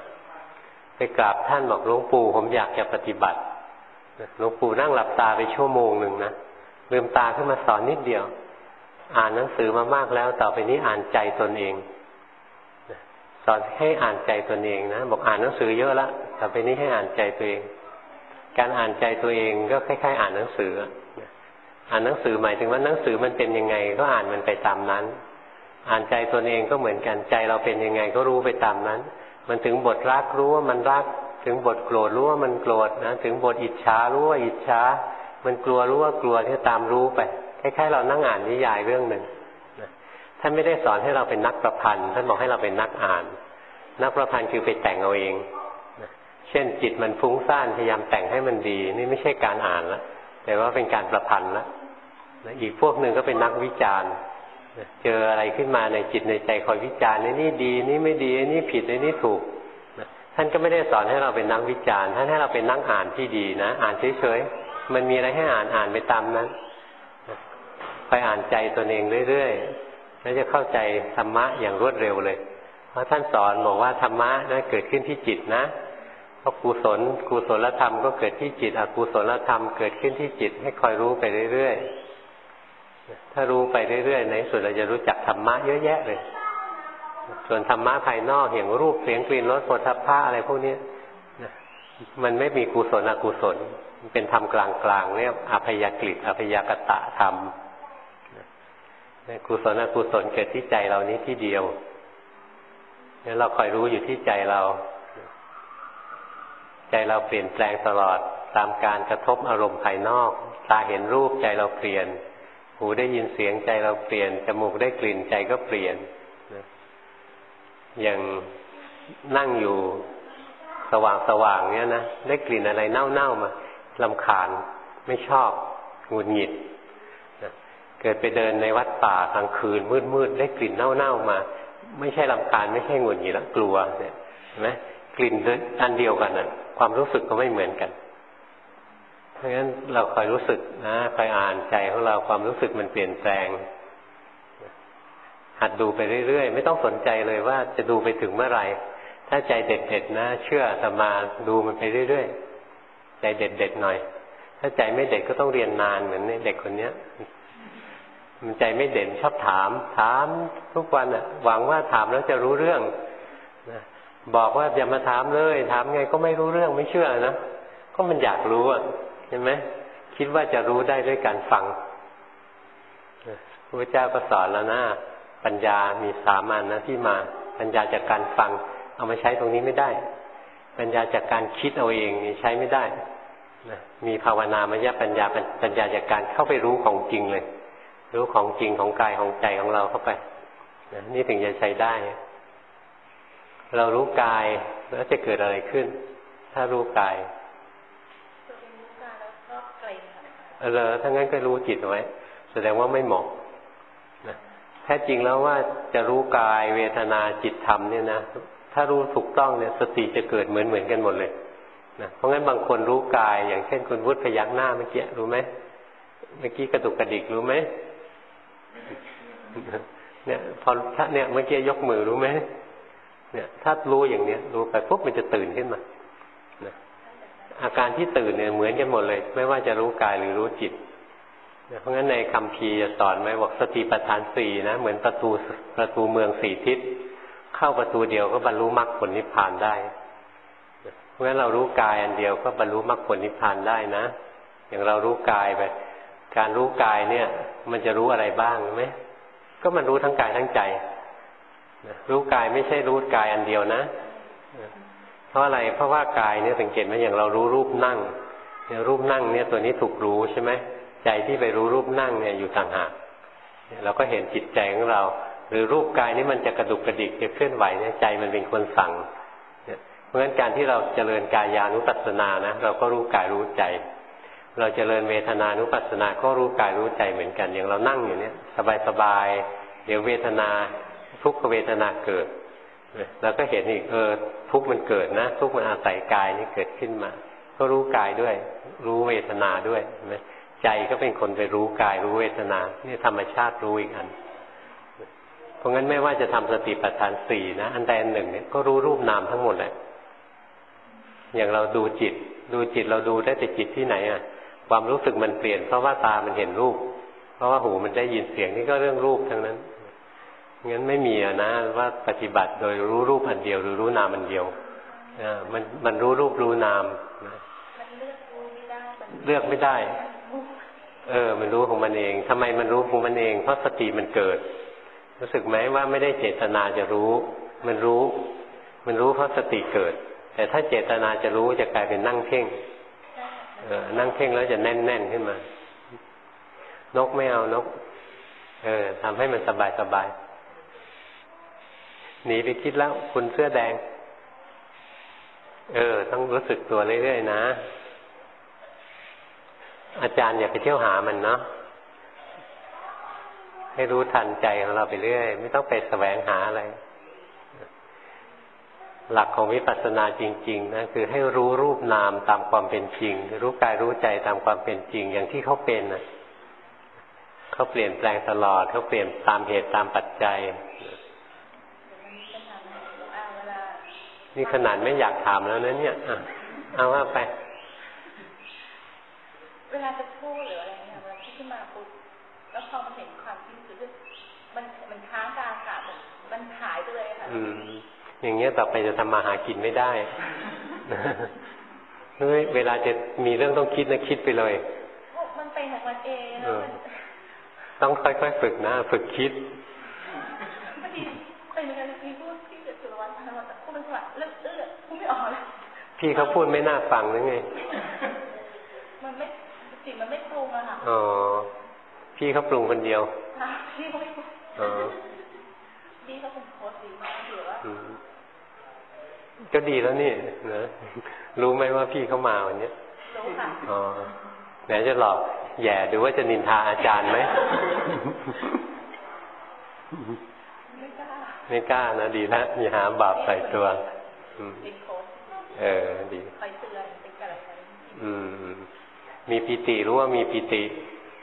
25ไปกราบท่านบอกหลวงปู่ผมอยากจะปฏิบัติหลวงปู่นั่งหลับตาไปชั่วโมงหนึ่งนะลืมตาขึ้นมาสอนนิดเดียวอ่านหนังสือมามากแล้วต่อไปนี้อ่านใจตนเองสอนให้อ่านใจตนเองนะบอกอ่านหนังสือเยอะละต่อไปนี้ให้อ่านใจตัวเองการอ่านใจตัวเองก็คล้ายๆอ่านหนังสืออ่านหนังสือหมายถึงว่าหนังสือมันเป็นยังไงก็อ่านมันไปตามนั้นอ่านใจตนเองก็เหมือนกันใจเราเป็นยังไงก็รู้ไปตามนั้นมันถึงบทรักรู้ว่ามันรักถึงบทโกรธรู้ว่ามันโกรธนะถึงบทอิจฉารู้ว่าอิจฉามันกลัวรู้ว่ากลัวที่ตามรู้ไปคล้ายๆเรานั่งอ่านนิยายเรื่องหนึ่งท่านไม่ได้สอนให้เราเป็นนักประพันธ์ท่านบอกให้เราเป็นนักอ่านนักประพันธ์คือไปแต่งเอาเองเช่นจิตมันฟุ้งซ่านพยายามแต่งให้มันดีนี่ไม่ใช่การอ่านละแต่ว่าเป็นการประพันธ์ละอีกพวกหนึ่งก็เป็นนักวิจารณ์เจออะไรขึ้นมาในจิตในใจคอยวิจารณ์นี่ดีนี่ไม่ดีนี่ผิดนี่ถูกท่านก็ไม่ได้สอนให้เราเป็นนักวิจารณ์ท่านให้เราเป็นนักอ่านที่ดีนะอ่านเฉยๆมันมีอะไรให้อ่านไปตามนั้นไปอ่านใจตนเองเรื่อยๆแล้วจะเข้าใจธรรมะอย่างรวดเร็วเลยเพราะท่านสอนบอกว่าธรรมะนั้นเกิดขึ้นที่จิตนะเพราะกุศลธรรมก็เกิดที่จิตอกุศลธรรมเกิดขึ้นที่จิตให้คอยรู้ไปเรื่อยๆถ้ารู้ไปเรื่อยๆในสุดเราจะรู้จักธรรมะเยอะแยะเลยส่วนธรรมะภายนอกอย่างรูปเสียงกลิ่นรสโผฏฐัพพะอะไรพวกนี้มันไม่มีกุศลอกุศลมันเป็นธรรมกลางๆเรียกอภัยกฤตอภัยกตะธรรมกุศลอกุศลเกิดที่ใจเรานี้ที่เดียวแล้วเราคอยรู้อยู่ที่ใจเราใจเราเปลี่ยนแปลงตลอดตามการกระทบอารมณ์ภายนอกตาเห็นรูปใจเราเปลี่ยนหูได้ยินเสียงใจเราเปลี่ยนจมูกได้กลิ่นใจก็เปลี่ยนอย่างนั่งอยู่สว่างๆเนี่ยนะได้กลิ่นอะไรเน่าๆมารำคาญไม่ชอบหงุดหงิดเกิดไปเดินในวัดป่ากลางคืนมืดๆได้กลิ่นเน่าๆมาไม่ใช่รำคาญไม่ใช่หงุดหงิดแล้วกลัวเนี่ยเห็นไหมกลิ่นอันเดียวกันน่ะความรู้สึกก็ไม่เหมือนกันเพราะฉะนั้นเราคอยรู้สึกนะคอยอ่านใจของเราความรู้สึกมันเปลี่ยนแปลงหัดดูไปเรื่อยๆไม่ต้องสนใจเลยว่าจะดูไปถึงเมื่อไหร่ถ้าใจเด็ดๆนะเชื่ออาตมาดูมันไปเรื่อยๆใจเด็ดๆหน่อยถ้าใจไม่เด็ดก็ต้องเรียนนานเหมือนเด็กคนเนี้ยมันใจไม่เด่นชอบถามทุกวันอ่ะหวังว่าถามแล้วจะรู้เรื่องนะบอกว่าอย่ามาถามเลยถามไงก็ไม่รู้เรื่องไม่เชื่อนะก็มันอยากรู้อ่ะเห็นไหมคิดว่าจะรู้ได้ด้วยการฟังพระพุทธเจ้าก็สอนแล้วนะปัญญามี3 อันนะที่มาปัญญาจากการฟังเอามาใช้ตรงนี้ไม่ได้ปัญญาจากการคิดเอาเองนี่ใช้ไม่ได้นะมีภาวนามยปัญญาปัญญาจากการเข้าไปรู้ของจริงเลยรู้ของจริงของกายของใจของเราเข้าไปนะนี่ถึงจะใช้ได้เรารู้กายแล้วจะเกิดอะไรขึ้นถ้ารู้กายถ้างั้นก็รู้จิตไว้แสดงว่าไม่เหมาะนะแท้จริงแล้วว่าจะรู้กายเวทนาจิตธรรมเนี่ยนะถ้ารู้ถูกต้องเนี่ยสติจะเกิดเหมือนกันหมดเลยนะเพราะงั้นบางคนรู้กายอย่างเช่นคุณวุฒิพยักหน้าเมื่อกี้รู้ไหมเมื่อกี้กระดุกกระดิกรู้ไหมเนี่ยพอถ้าเนี่ยเมื่อกี้ยกมือรู้ไหมเนี่ยถ้ารู้อย่างเนี้ยรู้ไปปุ๊บมันจะตื่นขึ้นมานะอาการที่ตื่นเนี่ยเหมือนกันหมดเลยไม่ว่าจะรู้กายหรือรู้จิตเพราะงั้นในคัมภีร์จะสอนไว้บอกสติปัฏฐานสี่นะเหมือนประตูเมืองสี่ทิศเข้าประตูเดียวก็บรรลุมรรคผลนิพพานได้เพราะงั้นเรารู้กายอันเดียวก็บรรลุมรรคผลนิพพานได้นะอย่างเรารู้กายไปการรู้กายเนี่ยมันจะรู้อะไรบ้างรู้ไหมก็มันรู้ทั้งกายทั้งใจรู้กายไม่ใช่รู้กายอันเดียวนะเพราะอะไรเพราะว่ากายเนี่ยสังเกตไหมอย่างเรารู้รูปนั่งเนี่ยรูปนั่งเนี่ยตัวนี้ถูกรู้ใช่ไหมใจที่ไปรู้รูปนั่งเนี่ยอยู่ต่างหากเราก็เห็นจิตใจของเราหรือรูปกายนี้มันจะกระดุกกระดิกจะเคลื่อนไหวเนี่ยใจมันเป็นคนสั่งเพราะฉะนั้นการที่เราเจริญกายานุปัสสนานะเราก็รู้กายรู้ใจเราเจริญเวทนานุปัสสนาก็รู้กายรู้ใจเหมือนกันอย่างเรานั่งอยู่เนี่ยสบายๆเดี๋ยวเวทนาทุกขเวทนาเกิดเราก็เห็นอีกทุกข์มันเกิดนะทุกข์มันอาศัยกายนี่เกิดขึ้นมาก็รู้กายด้วยรู้เวทนาด้วยเห็นไหมใจก็เป็นคนไปรู้กายรู้เวทนานี่ธรรมชาติรู้อีกอันเพราะงั้นไม่ว่าจะทำสติปัฏฐานสี่นะอันใดอันหนึ่งเนี่ยก็รู้รูปนามทั้งหมดแหละอย่างเราดูจิตเราดูได้แต่จิตที่ไหนอ่ะความรู้สึกมันเปลี่ยนเพราะว่าตามันเห็นรูปเพราะว่าหูมันได้ยินเสียงนี่ก็เรื่องรูปทั้งนั้นงั้นไม่มีนะว่าปฏิบัติโดยรู้รูปอันเดียวหรือรู้นามอันเดียวมันรู้รูปรู้นามนะเลือกไม่ได้มันรู้ของมันเองทำไมมันรู้ของมันเองเพราะสติมันเกิดรู้สึกไหมว่าไม่ได้เจตนาจะรู้มันรู้เพราะสติเกิดแต่ถ้าเจตนาจะรู้จะกลายเป็นนั่งเพ่งนั่งเพ่งแล้วจะแน่นขึ้นมานกไม่เอานกทำให้มันสบายหนีไปคิดแล้วคุณเสื้อแดงต้องรู้สึกตัวเรื่อยๆนะอาจารย์อย่าไปเที่ยวหามันเนาะให้รู้ทันใจของเราไปเรื่อยไม่ต้องไปแสวงหาอะไรหลักของวิปัสสนาจริงๆนะคือให้รู้รูปนามตามความเป็นจริงรู้กายรู้ใจตามความเป็นจริงอย่างที่เขาเป็นน่ะเขาเปลี่ยนแปลงตลอดเขาเปลี่ยนตามเหตุตามปัจจัยนี่ขนาดไม่อยากถามแล้วนะเนี่ยเอาว่าไปเวลาจะพูดหรืออะไรเนี่ยเวลาที่ขึ้นมาปุ๊บแล้วพอมันเห็นความที่คือมันค้างกลางอากาศมันหายไปเลยค่ะอย่างเงี้ยต่อไปจะทำมาหากินไม่ได้เวลาจะมีเรื่องต้องคิดนะคิดไปเลยมันเป็นของมันเองต้องค่อยๆฝึกนะฝึกคิดพอดีเป็นการที่พูดที่เกิดสุรวัฒน์ทำมาแต่พูดเป็นว่าเลิกพูดไม่ออกเลยพี่เขาพูดไม่น่าฟังหรือไงมันไม่จิตมันไม่ปรุงอะค่ะพี่เขาปรุงคนเดียวพี่เขาไม่ปรุงพี่เขาเป็นโค้ชดีมากถือว่าก็ดีแล้วนี่นะรู้ไหมว่าพี่เขามาวันนี้รู้ค่ะไหนจะหลอกแย่ดูว่าจะนินทาอาจารย์ไหมไม่กล้านะดีแล้วมีหาบาปใส่ตัวดีไปเตือนไปอะไรมีปิติรู้ว่ามีปิติ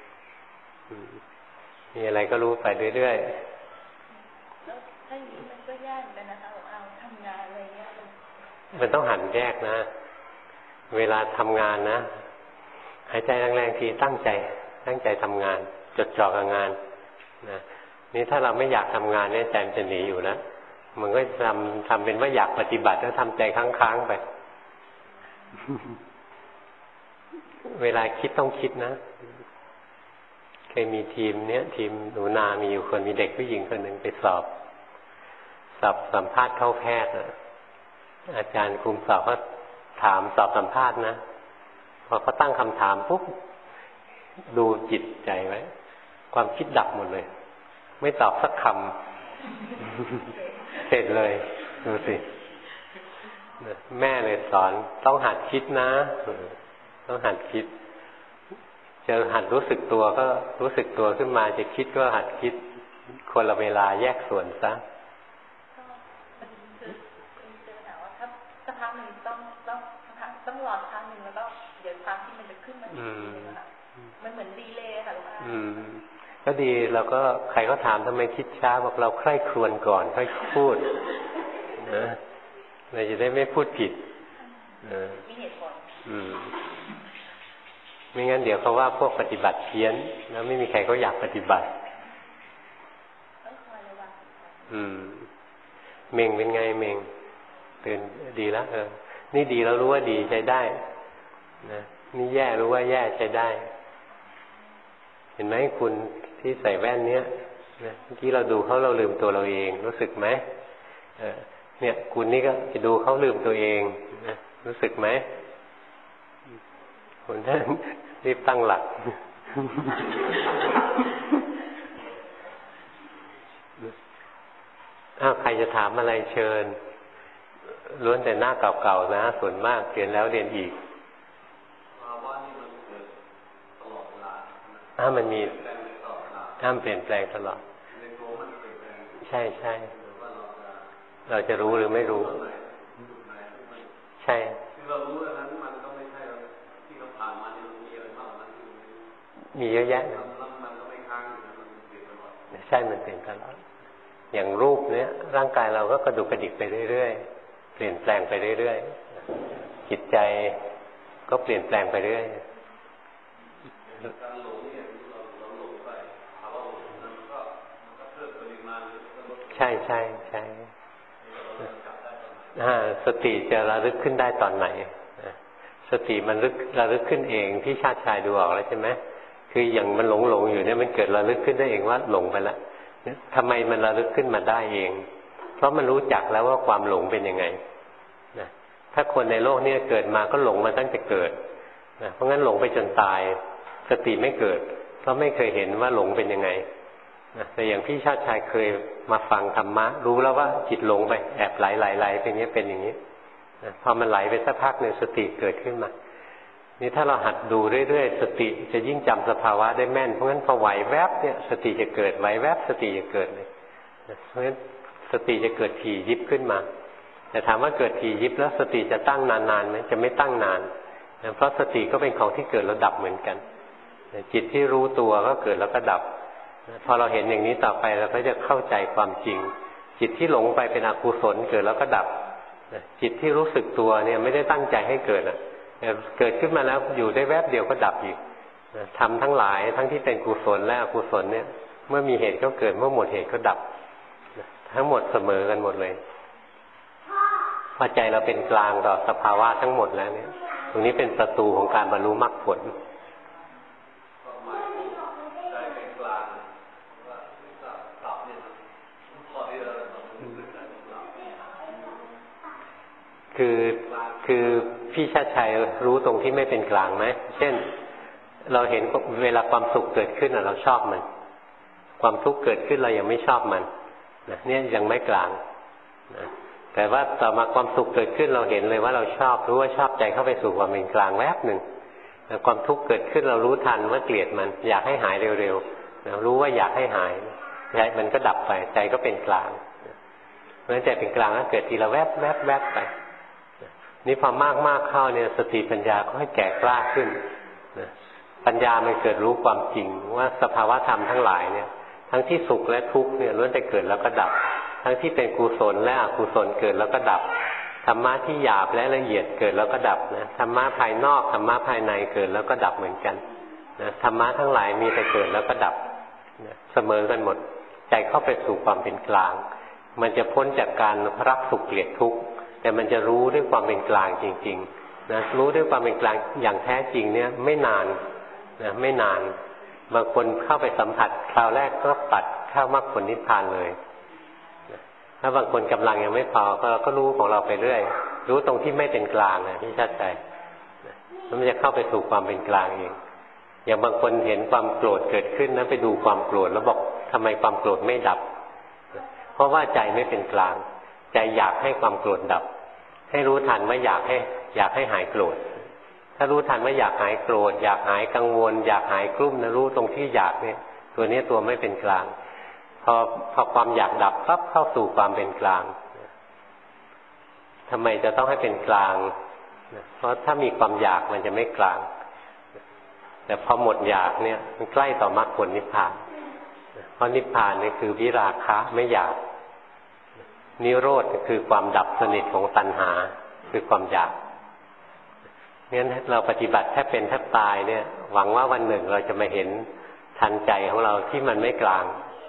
มีอะไรก็รู้ไปเรื่อยๆแล้วถ้าอย่างนี้มันก็ยากเลยนะคะเอาทำงานอะไรเงี้ยมันต้องหันแยกนะเวลาทำงานนะหายใจแรงๆทีตั้งใจทำงานจดจ่อกับงานนะนี่ถ้าเราไม่อยากทำงานเนี่ยใจมันจะหนีอยู่นะมันก็ทำเป็นว่าอยากปฏิบัติแล้วทำใจค้างๆไปเวลาคิดต้องคิดนะเคยมีทีมหนูนามีอยู่คนมีเด็กผู้หญิงคนหนึ่งไปสอบสัมภาษณ์เข้าแพทย์อาจารย์คุมสอบก็ถามสอบสัมภาษณ์นะพอเขาตั้งคำถามปุ๊บดูจิตใจไว้ความคิดดับหมดเลยไม่ตอบสักคำเสร็จเลยดูสิแม่เลยสอนต้องหัดคิดนะต้องหัดคิดจะหัดรู้สึกตัวก็รู้สึกตัวขึ้นมาจะคิดก็หัดคิดคนละเวลาแยกส่วนซะสักพักหนึ่งต้องรอสักพักหนึ่งแล้วก็เดี๋ยวความที่มันจะขึ้นมาอีกทีนึงค่ะมันเหมือนดีเลย์ค่ะหลวงพ่อก็ดีเราก็ใครก็ถามทำไมคิดช้าบอกเราใคร่ครวญก่อนค่อยพูดนะเราจะได้ไม่พูดผิดมีเหตุผลไม่งั้นเดี๋ยวเขาว่าพวกปฏิบัติเพี้ยนแล้วไม่มีใครเขาอยากปฏิบัติเมงเป็นไงเมงตื่นดีแล้วนี่ดีแล้วรู้ว่าดีใช้ได้นะนี่แย่รู้ว่าแย่ใช้ได้เห็นไหมคุณที่ใส่แว่นเนี้ยนะเมื่อกี้เราดูเขาเราลืมตัวเราเองรู้สึกไหมเนี่ยคุณนี่ก็จะดูเขาลืมตัวเองนะรู้สึกไหมคนนั้นรีบตั้งหลักใครจะถามอะไรเชิญล้วนแต่หน้าเก่าๆนะส่วนมากเรียนแล้วเรียนอีกมันมีห้ามเปลี่ยนแปลงตลอดใช่ใช่เราจะรู้หรือไม่รู้ใช่มีเยอะแยะใช่มันเปลี่ยนตลอดอย่างรูปเนี้ยร่างกายเราก็กระดุกกระดิกไปเรื่อยๆเปลี่ยนแปลงไปเรื่อยๆจิตใจก็เปลี่ยนแปลงไปเรื่อยใช่ใช่ใช่สติจะระลึกขึ้นได้ตอนไหนสติมันระลึกขึ้นเองที่ชาติชายดูออกแล้วใช่ไหมคืออย่างมันหลงอยู่เนี่ยมันเกิดระลึกขึ้นได้เองว่าหลงไปแล้วทำไมมันระลึกขึ้นมาได้เองเพราะมันรู้จักแล้วว่าความหลงเป็นยังไงนะถ้าคนในโลกนี้เกิดมาก็หลงมาตั้งแต่เกิดนะเพราะงั้นหลงไปจนตายสติไม่เกิดเพราะไม่เคยเห็นว่าหลงเป็นยังไงนะแต่อย่างพี่ชาติชายเคยมาฟังธรรมะรู้แล้วว่าจิตหลงไปแอบไหลเป็นอย่างนี้นะพอมันไหลไปสักพักหนึ่งสติเกิดขึ้นมานี่ถ้าเราหัดดูเรื่อยๆสติจะยิ่งจำสภาวะได้แม่นเพราะงั้นพอไหวแวบเนี่ยสติจะเกิดไหวแวบสติจะเกิดเลยเพราะงั้นสติจะเกิดถี่ยิบขึ้นมาแต่ถามว่าเกิดถี่ยิบแล้วสติจะตั้งนานๆไหมจะไม่ตั้งนานเพราะสติก็เป็นของที่เกิดแล้วดับเหมือนกันจิตที่รู้ตัวก็เกิดแล้วก็ดับพอเราเห็นอย่างนี้ต่อไปเราก็จะเข้าใจความจริงจิตที่หลงไปเป็นอกุศลเกิดแล้วก็ดับจิตที่รู้สึกตัวเนี่ยไม่ได้ตั้งใจให้เกิดเกิดขึ้นมาแล้วอยู่ได้แวบเดียวก็ดับอีกทำทั้งหลายทั้งที่เป็นกุศลและอกุศลเนี่ยเมื่อมีเหตุก็เกิดเมื่อหมดเหตุก็ดับทั้งหมดเสมอกันหมดเลยพอใจเราเป็นกลางต่อสภาวะทั้งหมดแล้วเนี่ยตรงนี้เป็นประตูของการบรรลุมรรคผลคือพี่ชาติชัยรู้ตรงที่ไม่เป็นกลางไหมเช่นเราเห็นเวลาความสุขเกิดขึ้นเราชอบมันความทุกข์เกิดขึ้นเรายังไม่ชอบมันเนี่ยยังไม่กลางนะแต่ว่าต่อมาความสุขเกิดขึ้นเราเห็นเลยว่าเราชอบรู้ว่าชอบใจเข้าไปสู่ความเป็นกลางแวบหนึ่งความทุกข์เกิดขึ้นเรารู้ทันว่าเกลียดมันอยากให้หายเร็วๆรู้ว่าอยากให้หายใจมันก็ดับไปใจก็เป็นกลางเพราะฉะนั้นใจเป็นกลางแล้วเกิดทีละแวบไปนี่พอมากเข้าเนี่ยสติปัญญาก็ให้แก่กล้าขึ้นปัญญามันเกิดรู้ความจริงว่าสภาวะธรรมทั้งหลายเนี่ยทั้งที่สุขและทุกข์เนี่ยล้วนแต่เกิดแล้วก็ดับทั้งที่เป็นกุศลและอกุศลเกิดแล้วก็ดับธรรมะที่หยาบและละเอียดเกิดแล้วก็ดับนะธรรมะภายนอกธรรมะภายในเกิดแล้วก็ดับเหมือนกันนะธรรมะทั้งหลายมีแต่เกิดแล้วก็ดับนะเสมอกันหมดใจเข้าไปสู่ความเป็นกลางมันจะพ้นจากการรักสุขเกลียดทุกข์แต่มันจะรู้ด้วยความเป็นกลางจริงๆนะรู้ด้วยความเป็นกลางอย่างแท้จริงเนี่ยไม่นานนะไม่นานบางคนเข้าไปสัมผัสคราวแรกก็ตัดเข้ามรรคผลนิพพานเลยนะถ้าบางคนกำลังยังไม่พอก็รู้ของเราไปเรื่อยรู้ตรงที่ไม่เป็นกลางนะที่ชัดใจนะแล้วมันจะเข้าไปสู่ความเป็นกลางเองอย่างบางคนเห็นความโกรธเกิดขึ้นนะไปดูความโกรธแล้วบอกทำไมความโกรธไม่ดับเพราะว่าใจไม่เป็นกลางใจอยากให้ความโกรธดับให้รู้ทันว่าอยากให้หายโกรธถ้ารู้ทันว่าอยากหายโกรธอยากหายกังวลอยากหายกลุ้มนะรู้ตรงที่อยากเนี่ยตัวนี้ตัวไม่เป็นกลางพอความอยากดับปั๊บเข้าสู่ความเป็นกลางทำไมจะต้องให้เป็นกลางเพราะถ้ามีความอยากมันจะไม่กลางแต่พอหมดอยากเนี่ยมันใกล้ต่อมรรคผลนิพพานเพราะนิพพานนี่คือวิราคะไม่อยากนิโรธคือความดับสนิทของตัณหาคือความอยากงั้นเราปฏิบัติแทบเป็นแทบตายเนี่ยหวังว่าวันหนึ่งเราจะมาเห็นทันใจของเราที่มันไม่กลาง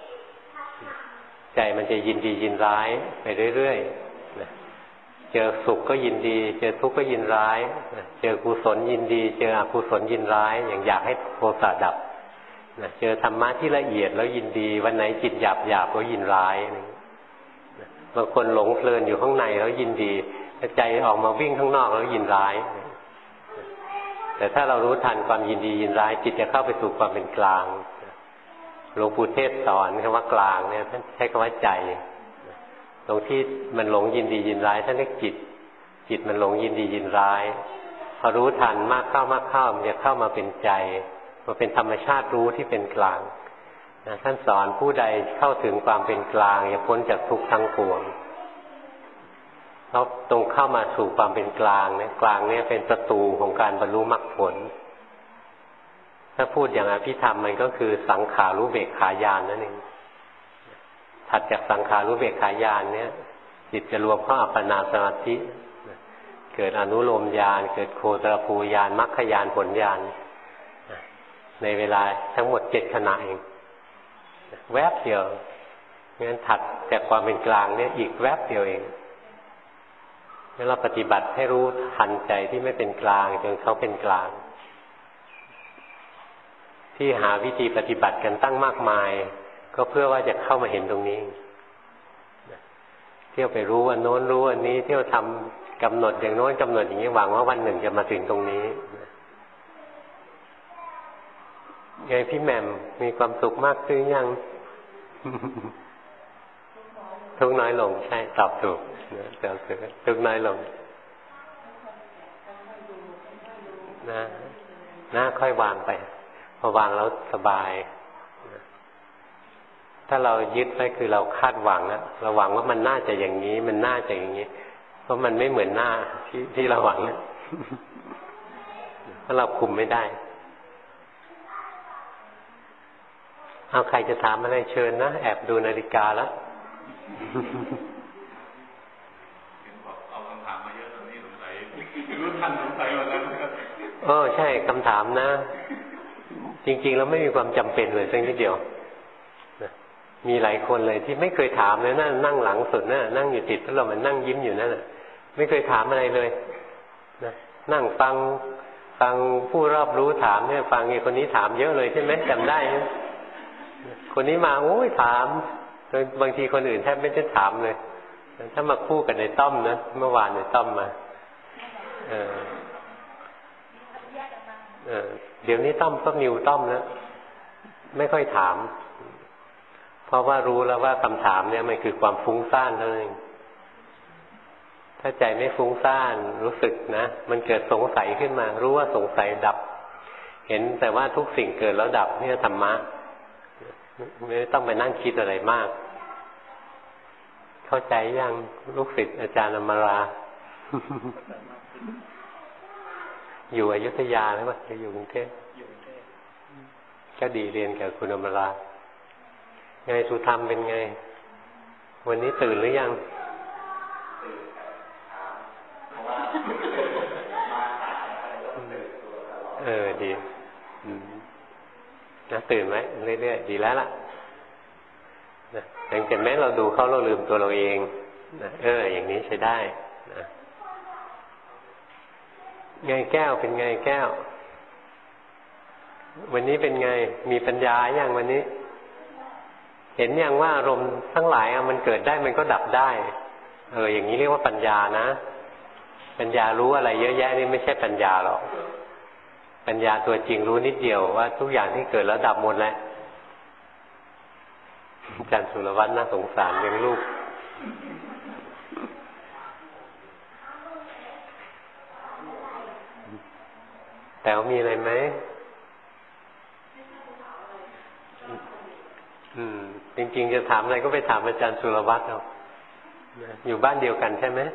ใจมันจะยินดียินร้ายไปเรื่อยๆเจอสุขก็ยินดีเจอทุกข์ก็ยินร้ายเจอกุศลยินดีเจออกุศลยินร้ายอย่างอยากให้โทสะดับเจอธรรมะที่ละเอียดแล้วยินดีวันไหนจิตหยาบหยาบก็ยินร้ายบางคนหลงเพลินอยู่ข้างในแล้วยินดีใจออกมาวิ่งข้างนอกแล้วยินร้ายแต่ถ้าเรารู้ทันความยินดียินร้ายจิตจะเข้าไปสู่ความเป็นกลางหลวงปู่เทศสอนคำว่ากลางเนี่ยท่านใช้คำว่าใจตรงที่มันหลงยินดียินร้ายท่านเรียกจิตมันหลงยินดียินร้ายพอรู้ทันมากเข้มันจะเข้ามาเป็นใจมาเป็นธรรมชาติรู้ที่เป็นกลางท่านสอนผู้ใดเข้าถึงความเป็นกลางอย่าพ้นจากทุกข์ทั้งปวงแล้วตรงเข้ามาสู่ความเป็นกลางเนี่ยกลางเนี่ยเป็นประตูของการบรรลุมรรคผลถ้าพูดอย่างอภิธรรมมันก็คือสังขารุเบกขาญาณนั่นเองถัดจากสังขารุเบกขาญาณเนี่ยจิตจะรวมเข้าอัปปนาสมาธิเกิดอนุโลมญาณเกิดโคตรภูญาณมรรคญาณผลญาณในเวลาทั้งหมด7ขณะเองแวบเดียวงั้นถัดจากความเป็นกลางเนี่ยอีกแวบเดียวเองงั้นเราปฏิบัติให้รู้ทันใจที่ไม่เป็นกลางจนเขาเป็นกลางที่หาวิธีปฏิบัติกันตั้งมากมายก็เพื่อว่าจะเข้ามาเห็นตรงนี้เที่ยวไปรู้อันโน้นรู้อันนี้เที่ยวทำกำหนดอย่างโน้นกำหนดอย่างนี้หวังว่าวันหนึ่งจะมาถึงตรงนี้ไงพี่แหม่มมีความสุขมากขึ้นยัง ทุกน้อยลงใช่ตอบถูกทุกน้อยลงนะค่อยวางไปพอวางแล้วสบายถ้าเรายึดไว้คือเราคาดหวังนะเราหวังว่ามันน่าจะอย่างนี้มันน่าจะอย่างนี้เพราะมันไม่เหมือนหน้าที่เราหวังนะถ้าเราคุมไม่ได้เอาใครจะถามอะไรเชิญนะแอบดูนาฬิกาแล้วเอาคำถามมาเยอะตอนนี้สงสัยรู้ทันสงสัยหมดแล้วใช่คำถามนะจริงๆแล้วไม่มีความจำเป็นเลยสักนิดเดียวมีหลายคนเลยที่ไม่เคยถามเลยนั่งหลังสุดนั่งอยู่ติดพัดลมมันนั่งยิ้มอยู่นั่นไม่เคยถามอะไรเลยนั่งฟังผู้รอบรู้ถามเนี่ยฟังไอ้คนนี้ถามเยอะเลยใช่ไหมจำได้คนนี้มาโอ้ยถามบางทีคนอื่นแทบไม่ได้ถามเลยถ้ามาคู่กับในต้อมนะเมื่อวานในต้อมมาเดี๋ยวนี้ต้อมก็นิวต้อมแล้วไม่ค่อยถามเพราะว่ารู้แล้วว่าคำถามเนี่ยมันคือความฟุ้งซ่านเท่านั้นเองถ้าใจไม่ฟุ้งซ่านรู้สึกนะมันเกิดสงสัยขึ้นมารู้ว่าสงสัยดับเห็นแต่ว่าทุกสิ่งเกิดแล้วดับนี่ธรรมะไม่ต้องไปนั่งคิดอะไรมากเข้าใจยังลูกศิษย์อาจารย์อมรา อยู่อยุธยาหรือเปล่าจะอยู่กรุงเทพก็ดีเรียนกับคุณอมราไงสุธรรมเป็นไงวันนี้ตื่นหรือยังดีนะตื่นไหมเรื่อยๆดีแล้วล่ะนะแต่แม้เราดูเขาเราลืมตัวเราเองนะอย่างนี้ใช้ได้นะไงแก้วเป็นไงแก้ววันนี้เป็นไงมีปัญญาอย่างวันนี้เห็นอย่างว่าอารมณ์ทั้งหลายมันเกิดได้มันก็ดับได้อย่างนี้เรียกว่าปัญญานะปัญญารู้อะไรเยอะแยะนี่ไม่ใช่ปัญญาหรอกปัญญาตัวจริงรู้นิดเดียวว่าทุกอย่างที่เกิดแล้วดับหมดแล้วอาจารย์สุรวัฒน์น่าสงสารเลี้ยงลูกแต่มีอะไรไหมจริงๆจะถามอะไรก็ไปถามอาจารย์สุรวัฒน์เอาอยู่บ้านเดียวกันใช่ไหม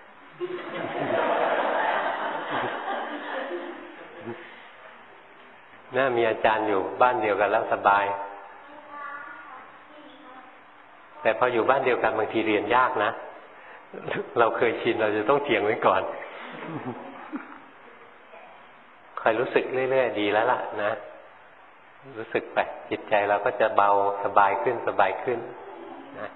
น่ามีอาจารย์อยู่บ้านเดียวกันแล้วสบายแต่พออยู่บ้านเดียวกันบางทีเรียนยากนะเราเคยชินเราจะต้องเถียงไว้ก่อนคอยรู้สึกเรื่อยๆดีแล้วล่ะนะรู้สึกไปจิตใจเราก็จะเบาสบายขึ้นสบายขึ้นนะ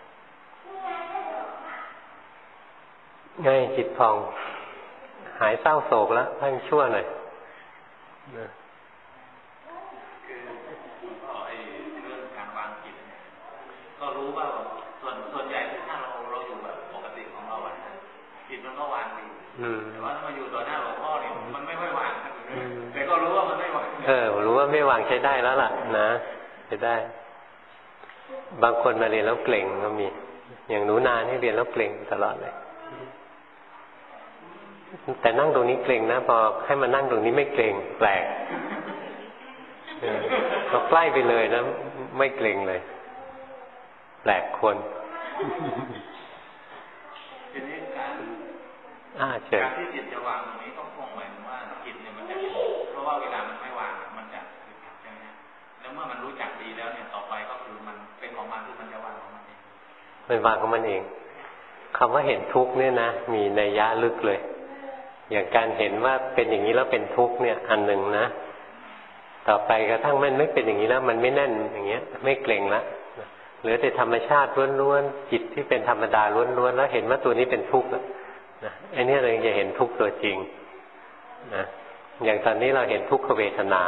ไงจิตพองหายเศร้าโศกแล้วให้ชั่วหน่อยนะคือก็เรื่องการวางจิตก็รู้ว่าส่วนใหญ่ถ้าเราอยู่แบบปกติของเราจิตมันก็วางดีแต่ว่ามาอยู่ต่อหน้าหลวงพ่อเนี่ยมันไม่ค่อยวางแต่ก็รู้ว่ามันไม่วางรู้ว่าไม่วางใช้ได้แล้วล่ะนะใช้ได้บางคนมาเรียนแล้วเกร็งก็มีอย่างหนูนานี่เรียนแล้วเกร็งตลอดเลยแต่นั่งตรงนี้เกร็งนะพอให้มานั่งตรงนี้ไม่เกร็งแปลกพอใกล้ไปเลยนะไม่เกร็งเลยแปลกคนทีนี้การที่จิตจะวางตรงนี้ต้องคงหมายถึงว่าจิตเนี่ยมันจะเพราะว่าเวลามันไม่วางมันจะใช่ไหมแล้วเมื่อมันรู้จักดีแล้วเนี่ยต่อไปก็คือมันเป็นของมันที่มันจะวางของมันเองมันวางของมันเองคำว่าเห็นทุกข์เนี่ยนะมีนัยยะลึกเลยอย่างการเห็นว่าเป็นอย่างนี้แล้วเป็นทุกข์เนี่ยอันหนึ่งนะต่อไปกระทั่งมันไม่เป็นอย่างนี้แล้วมันไม่แน่นอย่างเงี้ยไม่เกร็งละเหลือแต่ธรรมชาติล้วนๆจิตที่เป็นธรรมดาล้วนๆแล้วเห็นว่าตัวนี้เป็นทุกข์นะไอ้นี่เราจะเห็นทุกข์ตัวจริงนะอย่างตอนนี้เราเห็นทุกขเวทนา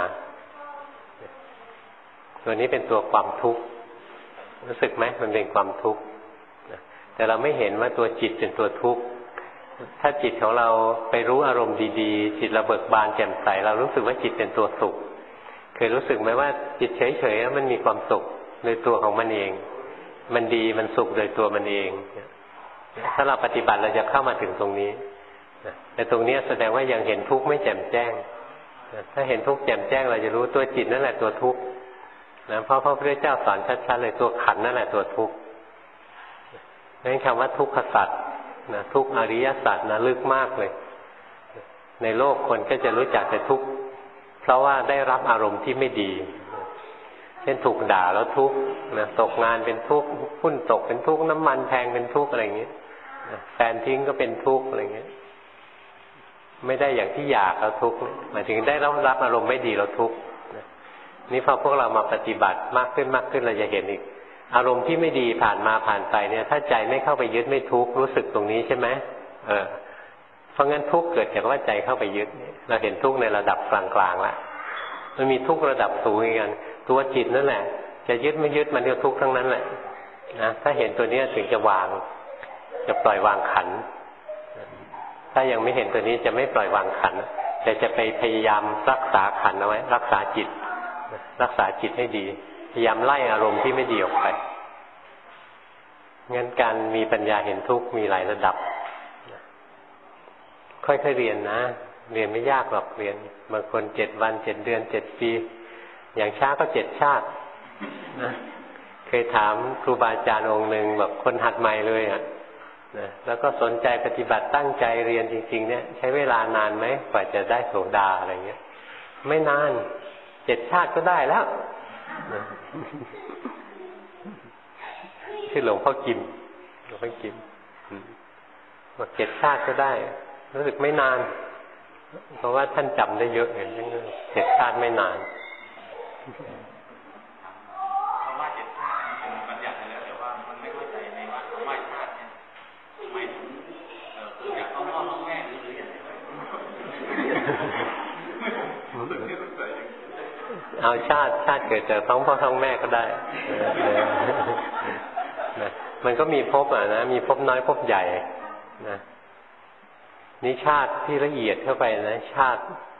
ตัวนี้เป็นตัวความทุกข์รู้สึกไหมมันเป็นความทุกข์แต่เราไม่เห็นว่าตัวจิตเป็นตัวทุกข์ถ้าจิตของเราไปรู้อารมณ์ดีๆจิตเราเบิกบานแจ่มใสเรารู้สึกว่าจิตเป็นตัวสุขเคยรู้สึกไหมว่าจิตเฉยๆแล้วมันมีความสุขโดยตัวของมันเองมันดีมันสุขโดยตัวมันเองถ้าเราปฏิบัติเราจะเข้ามาถึงตรงนี้แต่ตรงนี้แสดงว่ายังเห็นทุกข์ไม่แจ่มแจ้งถ้าเห็นทุกข์แจ่มแจ้งเราจะรู้ตัวจิตนั่นแหละตัวทุกข์นะเพราะพระพุทธเจ้าสอนชัดๆเลยตัวขันธ์นั่นแหละตัวทุกข์นั่นคำว่าทุกขสัจนะทุกอริยสัจนะลึกมากเลยในโลกคนก็จะรู้จักแต่ทุกข์เพราะว่าได้รับอารมณ์ที่ไม่ดีเช่นถูกด่าแล้วทุกข์นะตกงานเป็นทุกข์หุ้นตกเป็นทุกข์น้ำมันแพงเป็นทุกข์อะไรอย่างเงี้ยแฟนทิ้งก็เป็นทุกข์อะไรเงี้ยไม่ได้อย่างที่อยากแล้วทุกข์หมายถึงได้รับอารมณ์ไม่ดีแล้วทุกข์นี่พอพวกเรามาปฏิบัติมากขึ้นเราจะเห็นอีกอารมณ์ที่ไม่ดีผ่านมาผ่านไปเนี่ยถ้าใจไม่เข้าไปยึดไม่ทุกข์รู้สึกตรงนี้ใช่ไหมเพราะงั้นทุกข์เกิดจากว่าใจเข้าไปยึดเราเห็นทุกข์ในระดับกลางๆแล้วมันมีทุกข์ระดับสูงอีกกันตัวจิตนั่นแหละจะยึดไม่ยึดมันก็ทุกข์ทั้งนั้นแหละนะถ้าเห็นตัวนี้ถึงจะวางจะปล่อยวางขันถ้ายังไม่เห็นตัวนี้จะไม่ปล่อยวางขันแต่จะไปพยายามรักษาขันเอาไว้รักษาจิตให้ดีพยายามไล่อารมณ์ที่ไม่ดีออกไปงั้นการมีปัญญาเห็นทุกข์มีหลายระดับค่อยๆเรียนนะเรียนไม่ยากหรอกเรียนบางคน7 วัน 7 เดือน 7 ปีอย่างช้าก็7 ชาตินะเคยถามครูบาอาจารย์องค์หนึ่งแบบคนหัดใหม่เลยนะแล้วก็สนใจปฏิบัติตั้งใจเรียนจริงๆเนี่ยใช้เวลานานไหมกว่าจะได้โสดาอะไรเงี้ยไม่นาน7 ชาติก็ได้แล้วชื่อหลวงพ่อกิมบอก7 ชาติก็ได้รู้สึกไม่นานเพราะว่าท่านจำได้เยอะอย่างนี้7 ชาติไม่นานคำว่า7 ชาติเป็นบัญญัติแล้วแต่ว่ามันไม่เข้าใจในว่าคำว่าชาติเนี่ยหมายถึงคืออยากต้องพ่อต้องแม่หรืออย่างไรเอาชาติเกิดจากท้องพ่อท้องแม่ก็ได้นะมันก็มีภพนะมีภพน้อยภพใหญ่นะนี่ชาติที่ละเอียดเข้าไปนะชาติ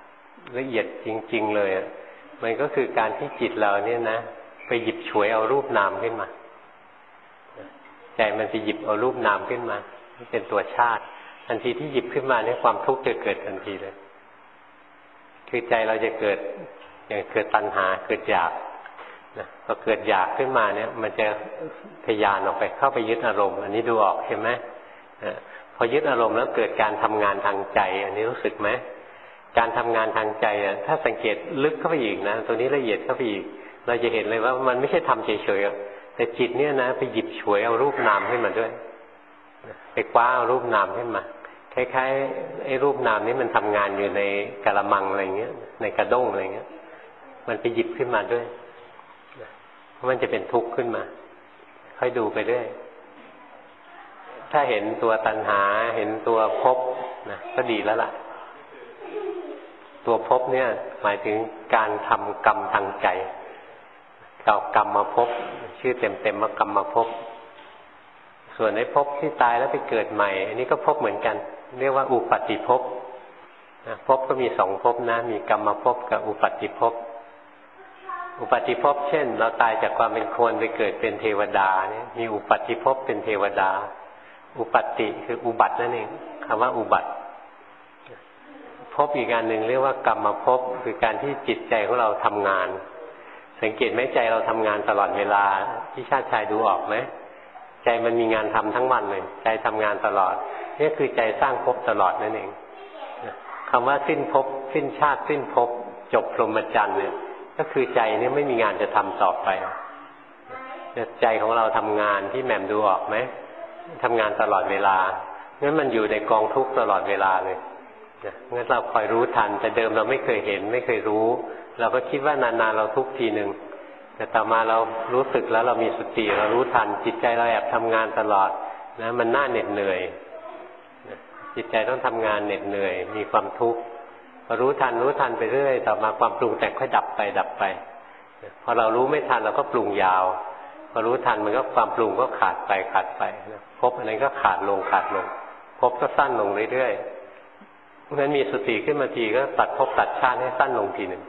ละเอียดจริงๆเลยมันก็คือการที่จิตเราเนี่ยนะไปหยิบฉวยเอารูปนามขึ้นมาใจมันไปหยิบเอารูปนามขึ้นมาเป็นตัวชาติทันทีที่หยิบขึ้นมาเนี่ยความทุกข์จะเกิดทันทีเลยคือใจเราจะเกิดอย่างเกิดตัณหาเกิดอยากนะพอเกิดอยากขึ้นมาเนี่ยมันจะทะยานออกไปเข้าไปยึดอารมณ์อันนี้ดูออกใช่ไหมพอยึดอารมณ์แล้วเกิดการทำงานทางใจอันนี้รู้สึกไหมการทำงานทางใจถ้าสังเกตลึกเข้าไปอีกนะตัวนี้ละเอียดเข้าไปอีกเราจะเห็นเลยว่ามันไม่ใช่ทำเฉยๆแต่จิตเนี่ยนะไปหยิบฉวยเอารูปนามขึ้นมาด้วยไปคว้าเอารูปนามขึ้นมาคล้ายๆไอ้รูปนามนี้มันทำงานอยู่ในกะละมังอะไรเงี้ยในกระด้งอะไรเงี้ยมันไปหยิบขึ้นมาด้วยมันจะเป็นทุกข์ขึ้นมาค่อยดูไปเรื่อยถ้าเห็นตัวตัณหาเห็นตัวภพนะก็ดีแล้วล่ะตัวภพเนี่ยหมายถึงการทำกรรมทางใจเอากรรมมาภพชื่อเต็มๆว่ากรรมมาภพส่วนในภพที่ตายแล้วไปเกิดใหม่อันนี้ก็ภพเหมือนกันเรียกว่าอุปัฏฐิภพภพก็มีสองภพนะมีกรรมภพกับอุปัฏฐิภพอุปัฏฐิภพเช่นเราตายจากความเป็นคนไปเกิดเป็นเทวดาเนี่ยมีอุปัฏฐิภพเป็นเทวดาอุปัฏฐิคืออุบัตินั่นเองคำว่าอุบัติภพอีกอันหนึ่งเรียกว่ากรรมภพคือการที่จิตใจของเราทำงานสังเกตไหมใจเราทำงานตลอดเวลาที่ชาติชายดูออกไหมใจมันมีงานทำทั้งวันเลยใจทำงานตลอดนี่คือใจสร้างภพตลอดนั่นเองคำว่าสิ้นภพสิ้นชาติสิ้นภพจบพรหมจรรย์เนี่ยก็คือใจนี่ไม่มีงานจะทำต่อไปใจของเราทำงานที่แหม่มดูออกไหมทำงานตลอดเวลางั้นมันอยู่ในกองทุกข์ตลอดเวลาเลยงั้นเราคอยรู้ทันแต่เดิมเราไม่เคยเห็นไม่เคยรู้เราก็คิดว่านานๆเราทุกทีหนึ่งแต่ต่อมาเรารู้สึกแล้วเรามีสติเรารู้ทันจิตใจเราแอบทำงานตลอดนะมันน่าเหน็ดเหนื่อยจิตใจต้องทำงานเหน็ดเหนื่อยมีความทุกข์พอรู้ทันไปเรื่อยต่อมาความปรุงแต่งค่อยดับไปพอเรารู้ไม่ทันเราก็ปรุงยาวพอรู้ทันมันก็ความปรุงก็ขาดไปภพอันนั้นก็ขาดลงภพก็สั้นลงเรื่อยๆเพราะฉะนั้นมีสติขึ้นมาทีก็ตัดภพตัดชาติให้สั้นลงทีหนึ่ง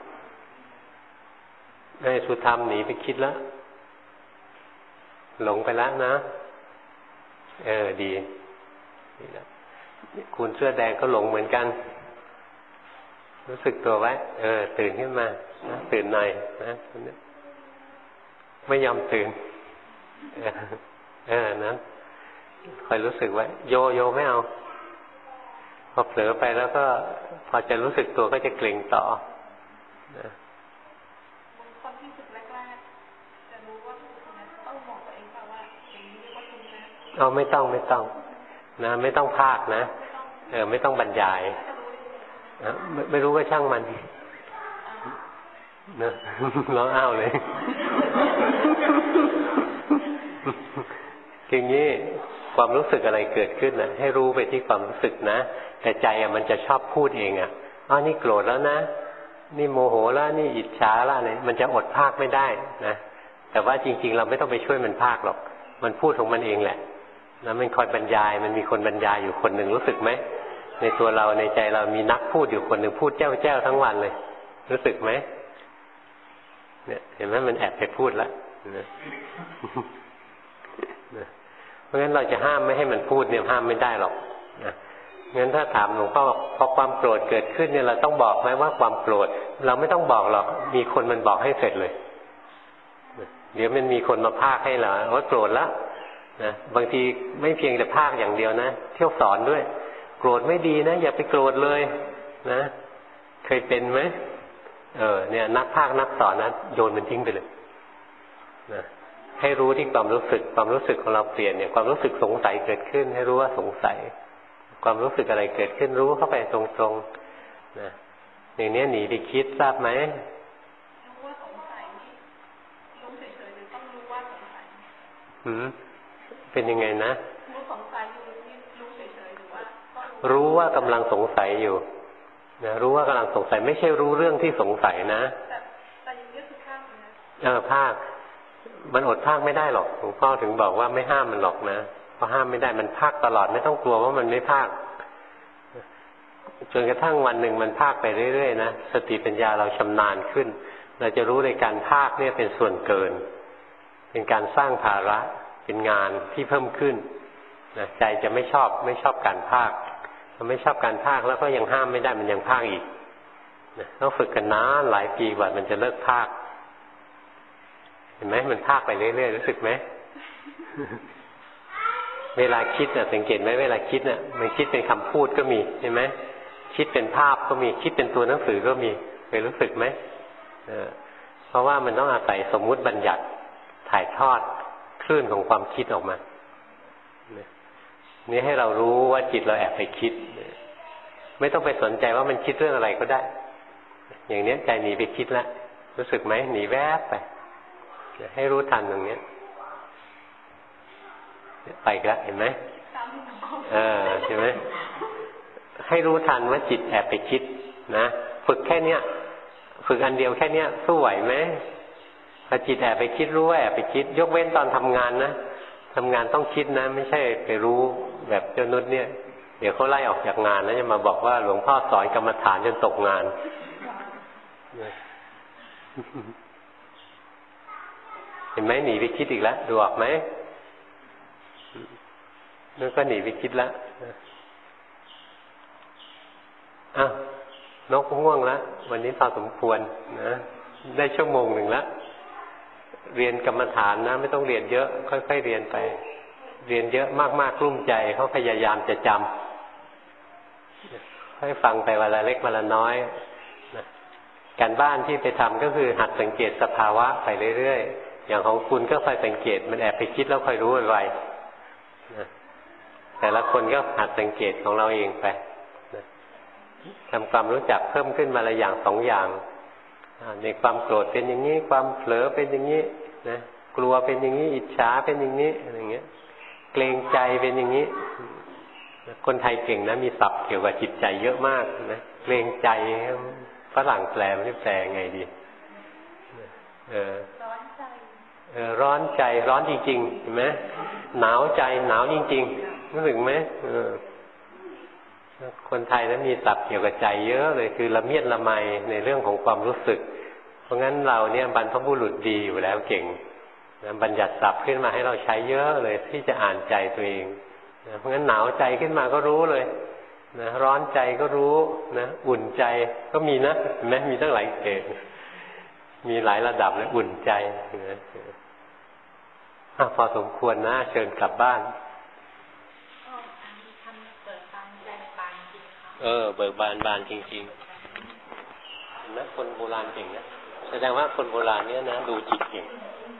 ไอ้สุธรรมหนีไปคิดแล้วหลงไปแล้วนะดีแล้วคุณเสื้อแดงก็หลงเหมือนกันรู้สึกตัวไว้ตื่นขึ้นมานะตื่นหน่อยนะไม่ยอมตื่นนั้นคอยรู้สึกไว้โยไม่เอาพอเผลอไปแล้วก็พอจะรู้สึกตัวก็จะเกร็งต่อนะความที่ฝึกแรกๆจะรู้ว่าต้องบอกตัวเองว่าอย่างนี้เรียกว่าทุกข์นะไม่ต้องนะไม่ต้องพากนะไม่ต้องบรรยายไม่รู้ก็ช่างมันเนอะร้องอ้าวเลยทีนี้ความรู้สึกอะไรเกิดขึ้นนะให้รู้ไปที่ความรู้สึกนะแต่ใจมันจะชอบพูดเองนี่โกรธแล้วนะนี่โมโหแล้วนี่อิจฉาแล้วเนี่ยมันจะอดพากไม่ได้นะแต่ว่าจริงๆเราไม่ต้องไปช่วยมันพากหรอกมันพูดของมันเองแหละนะมันคอยบรรยายมันมีคนบรรยายอยู่คนหนึ่งรู้สึกไหมในตัวเราในใจเรามีนักพูดอยู่คนหนึ่งพูดแจ้วทั้งวันเลยรู้สึกไหมเนี่ยเห็นไหมมันแอบไปพูดแล้วนะเพราะงั้นเราจะห้ามไม่ให้มันพูดเนี่ยห้ามไม่ได้หรอกนะงั้นถ้าถามหลวงพ่อพอความโกรธเกิดขึ้นเนี่ยเราต้องบอกไหมว่าความโกรธเราไม่ต้องบอกหรอกมีคนมันบอกให้เสร็จเลยเดี๋ยวมันมีคนมาพากให้เราว่าโกรธแล้วนะบางทีไม่เพียงแต่พากอย่างเดียวนะเที่ยวสอนด้วยโกรธไม่ดีนะอย่าไปโกรธเลยนะเคยเป็นไหมเนี่ยนักพากนักสอนนะโยนมันทิ้งไปเลยนะให้รู้ที่ความรู้สึกของเราเปลี่ยนเนี่ยความรู้สึกสงสัยเกิดขึ้นให้รู้ว่าสงสัยความรู้สึกอะไรเกิดขึ้นรู้เข้าไปตรงๆนะอย่างนี้หนีไปคิดทราบไหมรู้ว่าสงสัยรู้เฉยๆหรือต้องรู้ว่าสงสัยเป็นยังไงนะรู้สงสัยอยู่รู้เฉยๆหรือว่ารู้ว่ากำลังสงสัยอยู่นะรู้ว่ากำลังสงสัยไม่ใช่รู้เรื่องที่สงสัยนะแต่ยังยึดภาคนะภาคมันอดภาคไม่ได้หรอกหลวงพ่อถึงบอกว่าไม่ห้ามมันหรอกนะเพราะห้ามไม่ได้มันภาคตลอดไม่ต้องกลัวว่ามันไม่ภาคจนกระทั่งวันหนึ่งมันภาคไปเรื่อยๆนะสติปัญญาเราชำนาญขึ้นเราจะรู้ในการภาคเนี่ยเป็นส่วนเกินเป็นการสร้างภาระเป็นงานที่เพิ่มขึ้นนะใจจะไม่ชอบการภาคมันไม่ชอบการภาคแล้วก็ยังห้ามไม่ได้มันยังภาคอีกนะต้องฝึกกันนานหลายปีกว่ามันจะเลิกภาคเห็นไหมมันภาคไปเรื่อยๆรู้สึกไหม เวลาคิดน่ะสังเกตไหมเวลาคิดน่ะมันคิดเป็นคำพูดก็มีเห็นไหมคิดเป็นภาพก็มีคิดเป็นตัวหนังสือก็มีเคยรู้สึกไหมเพราะว่ามันต้องอาศัยสมมุติบัญญัติถ่ายทอดคลื่นของความคิดออกมานี่ให้เรารู้ว่าจิตเราแอบไปคิดไม่ต้องไปสนใจว่ามันคิดเรื่องอะไรก็ได้อย่างนี้ใจหนีไปคิดแล้วรู้สึกไหมหนีแวบไปให้รู้ทันตรงนี้ไปแล้วเห็นไหมใช่ไหมให้รู้ทันว่าจิตแอบไปคิดนะฝึกแค่เนี้ยฝึกอันเดียวแค่เนี้ยสู้ไหวไหมพอจิตแอบไปคิดรู้ว่าแอบไปคิดยกเว้นตอนทำงานนะทำงานต้องคิดนะไม่ใช่ไปรู้แบบเจ้านุชเนี่ยเดี๋ยวเขาไล่ออกจากงานแล้วจะมาบอกว่าหลวงพ่อสอนกรรมฐานจนตกงานเห็นไหมหนีไปคิดอีกแล้วดูออกไหมนั่นก็หนีไปคิดแล้วอ้าวนกง่วงแล้ววันนี้พอสมควรนะได้ชั่วโมงหนึ่งแล้วเรียนกรรมฐานนะไม่ต้องเรียนเยอะค่อยๆเรียนไปเรียนเยอะมากๆกลุ้มใจเขาพยายามจะจำให้ฟังไปวันละเล็กวันละน้อยนะการบ้านที่ไปทำก็คือหัดสังเกตสภาวะไปเรื่อยๆอย่างของคุณก็คอยสังเกตมันแอบไปคิดแล้วคอยรู้ไวๆนะแต่ละคนก็หัดสังเกตของเราเองไปนะทำความรู้จักเพิ่มขึ้นมาละอย่างสองอย่างในความโกรธเป็นอย่างนี้ความเผลอเป็นอย่างนี้นะกลัวเป็นอย่างนี้อิจฉาเป็นอย่างนี้อะไรเงี้ยเกรงใจเป็นอย่างนี้คนไทยเก่งนะมีศัพท์เกี่ยวกับจิตใจเยอะมากนะเกรงใจฝรั่งแปลไม่รู้แปลไงดีร้อนใจร้อนใจร้อนจริงๆเห็นไหมหนาวใจหนาวจริงๆรู้สึกไหมคนไทยนั้นมีศัพท์เกี่ยวกับใจเยอะเลยคือละเมียดละไมในเรื่องของความรู้สึกเพราะงั้นเราเนี่ยบรรพบุรุษดีอยู่แล้วเก่งนะบัญญัติศัพท์ขึ้นมาให้เราใช้เยอะเลยที่จะอ่านใจตัวเองนะเพราะงั้นหนาวใจขึ้นมาก็รู้เลยนะร้อนใจก็รู้นะอุ่นใจก็มีนะเห็นไหมมีตั้งหลายเกณฑ์มีหลายระดับเลยอุ่นใจนะพอสมควรนะเชิญกลับบ้านเบิกบานจริงๆเห็นไหมคนโบราณเก่งนะแสดงว่าคนโบราณเนี่ยนะดูจิตเก่ง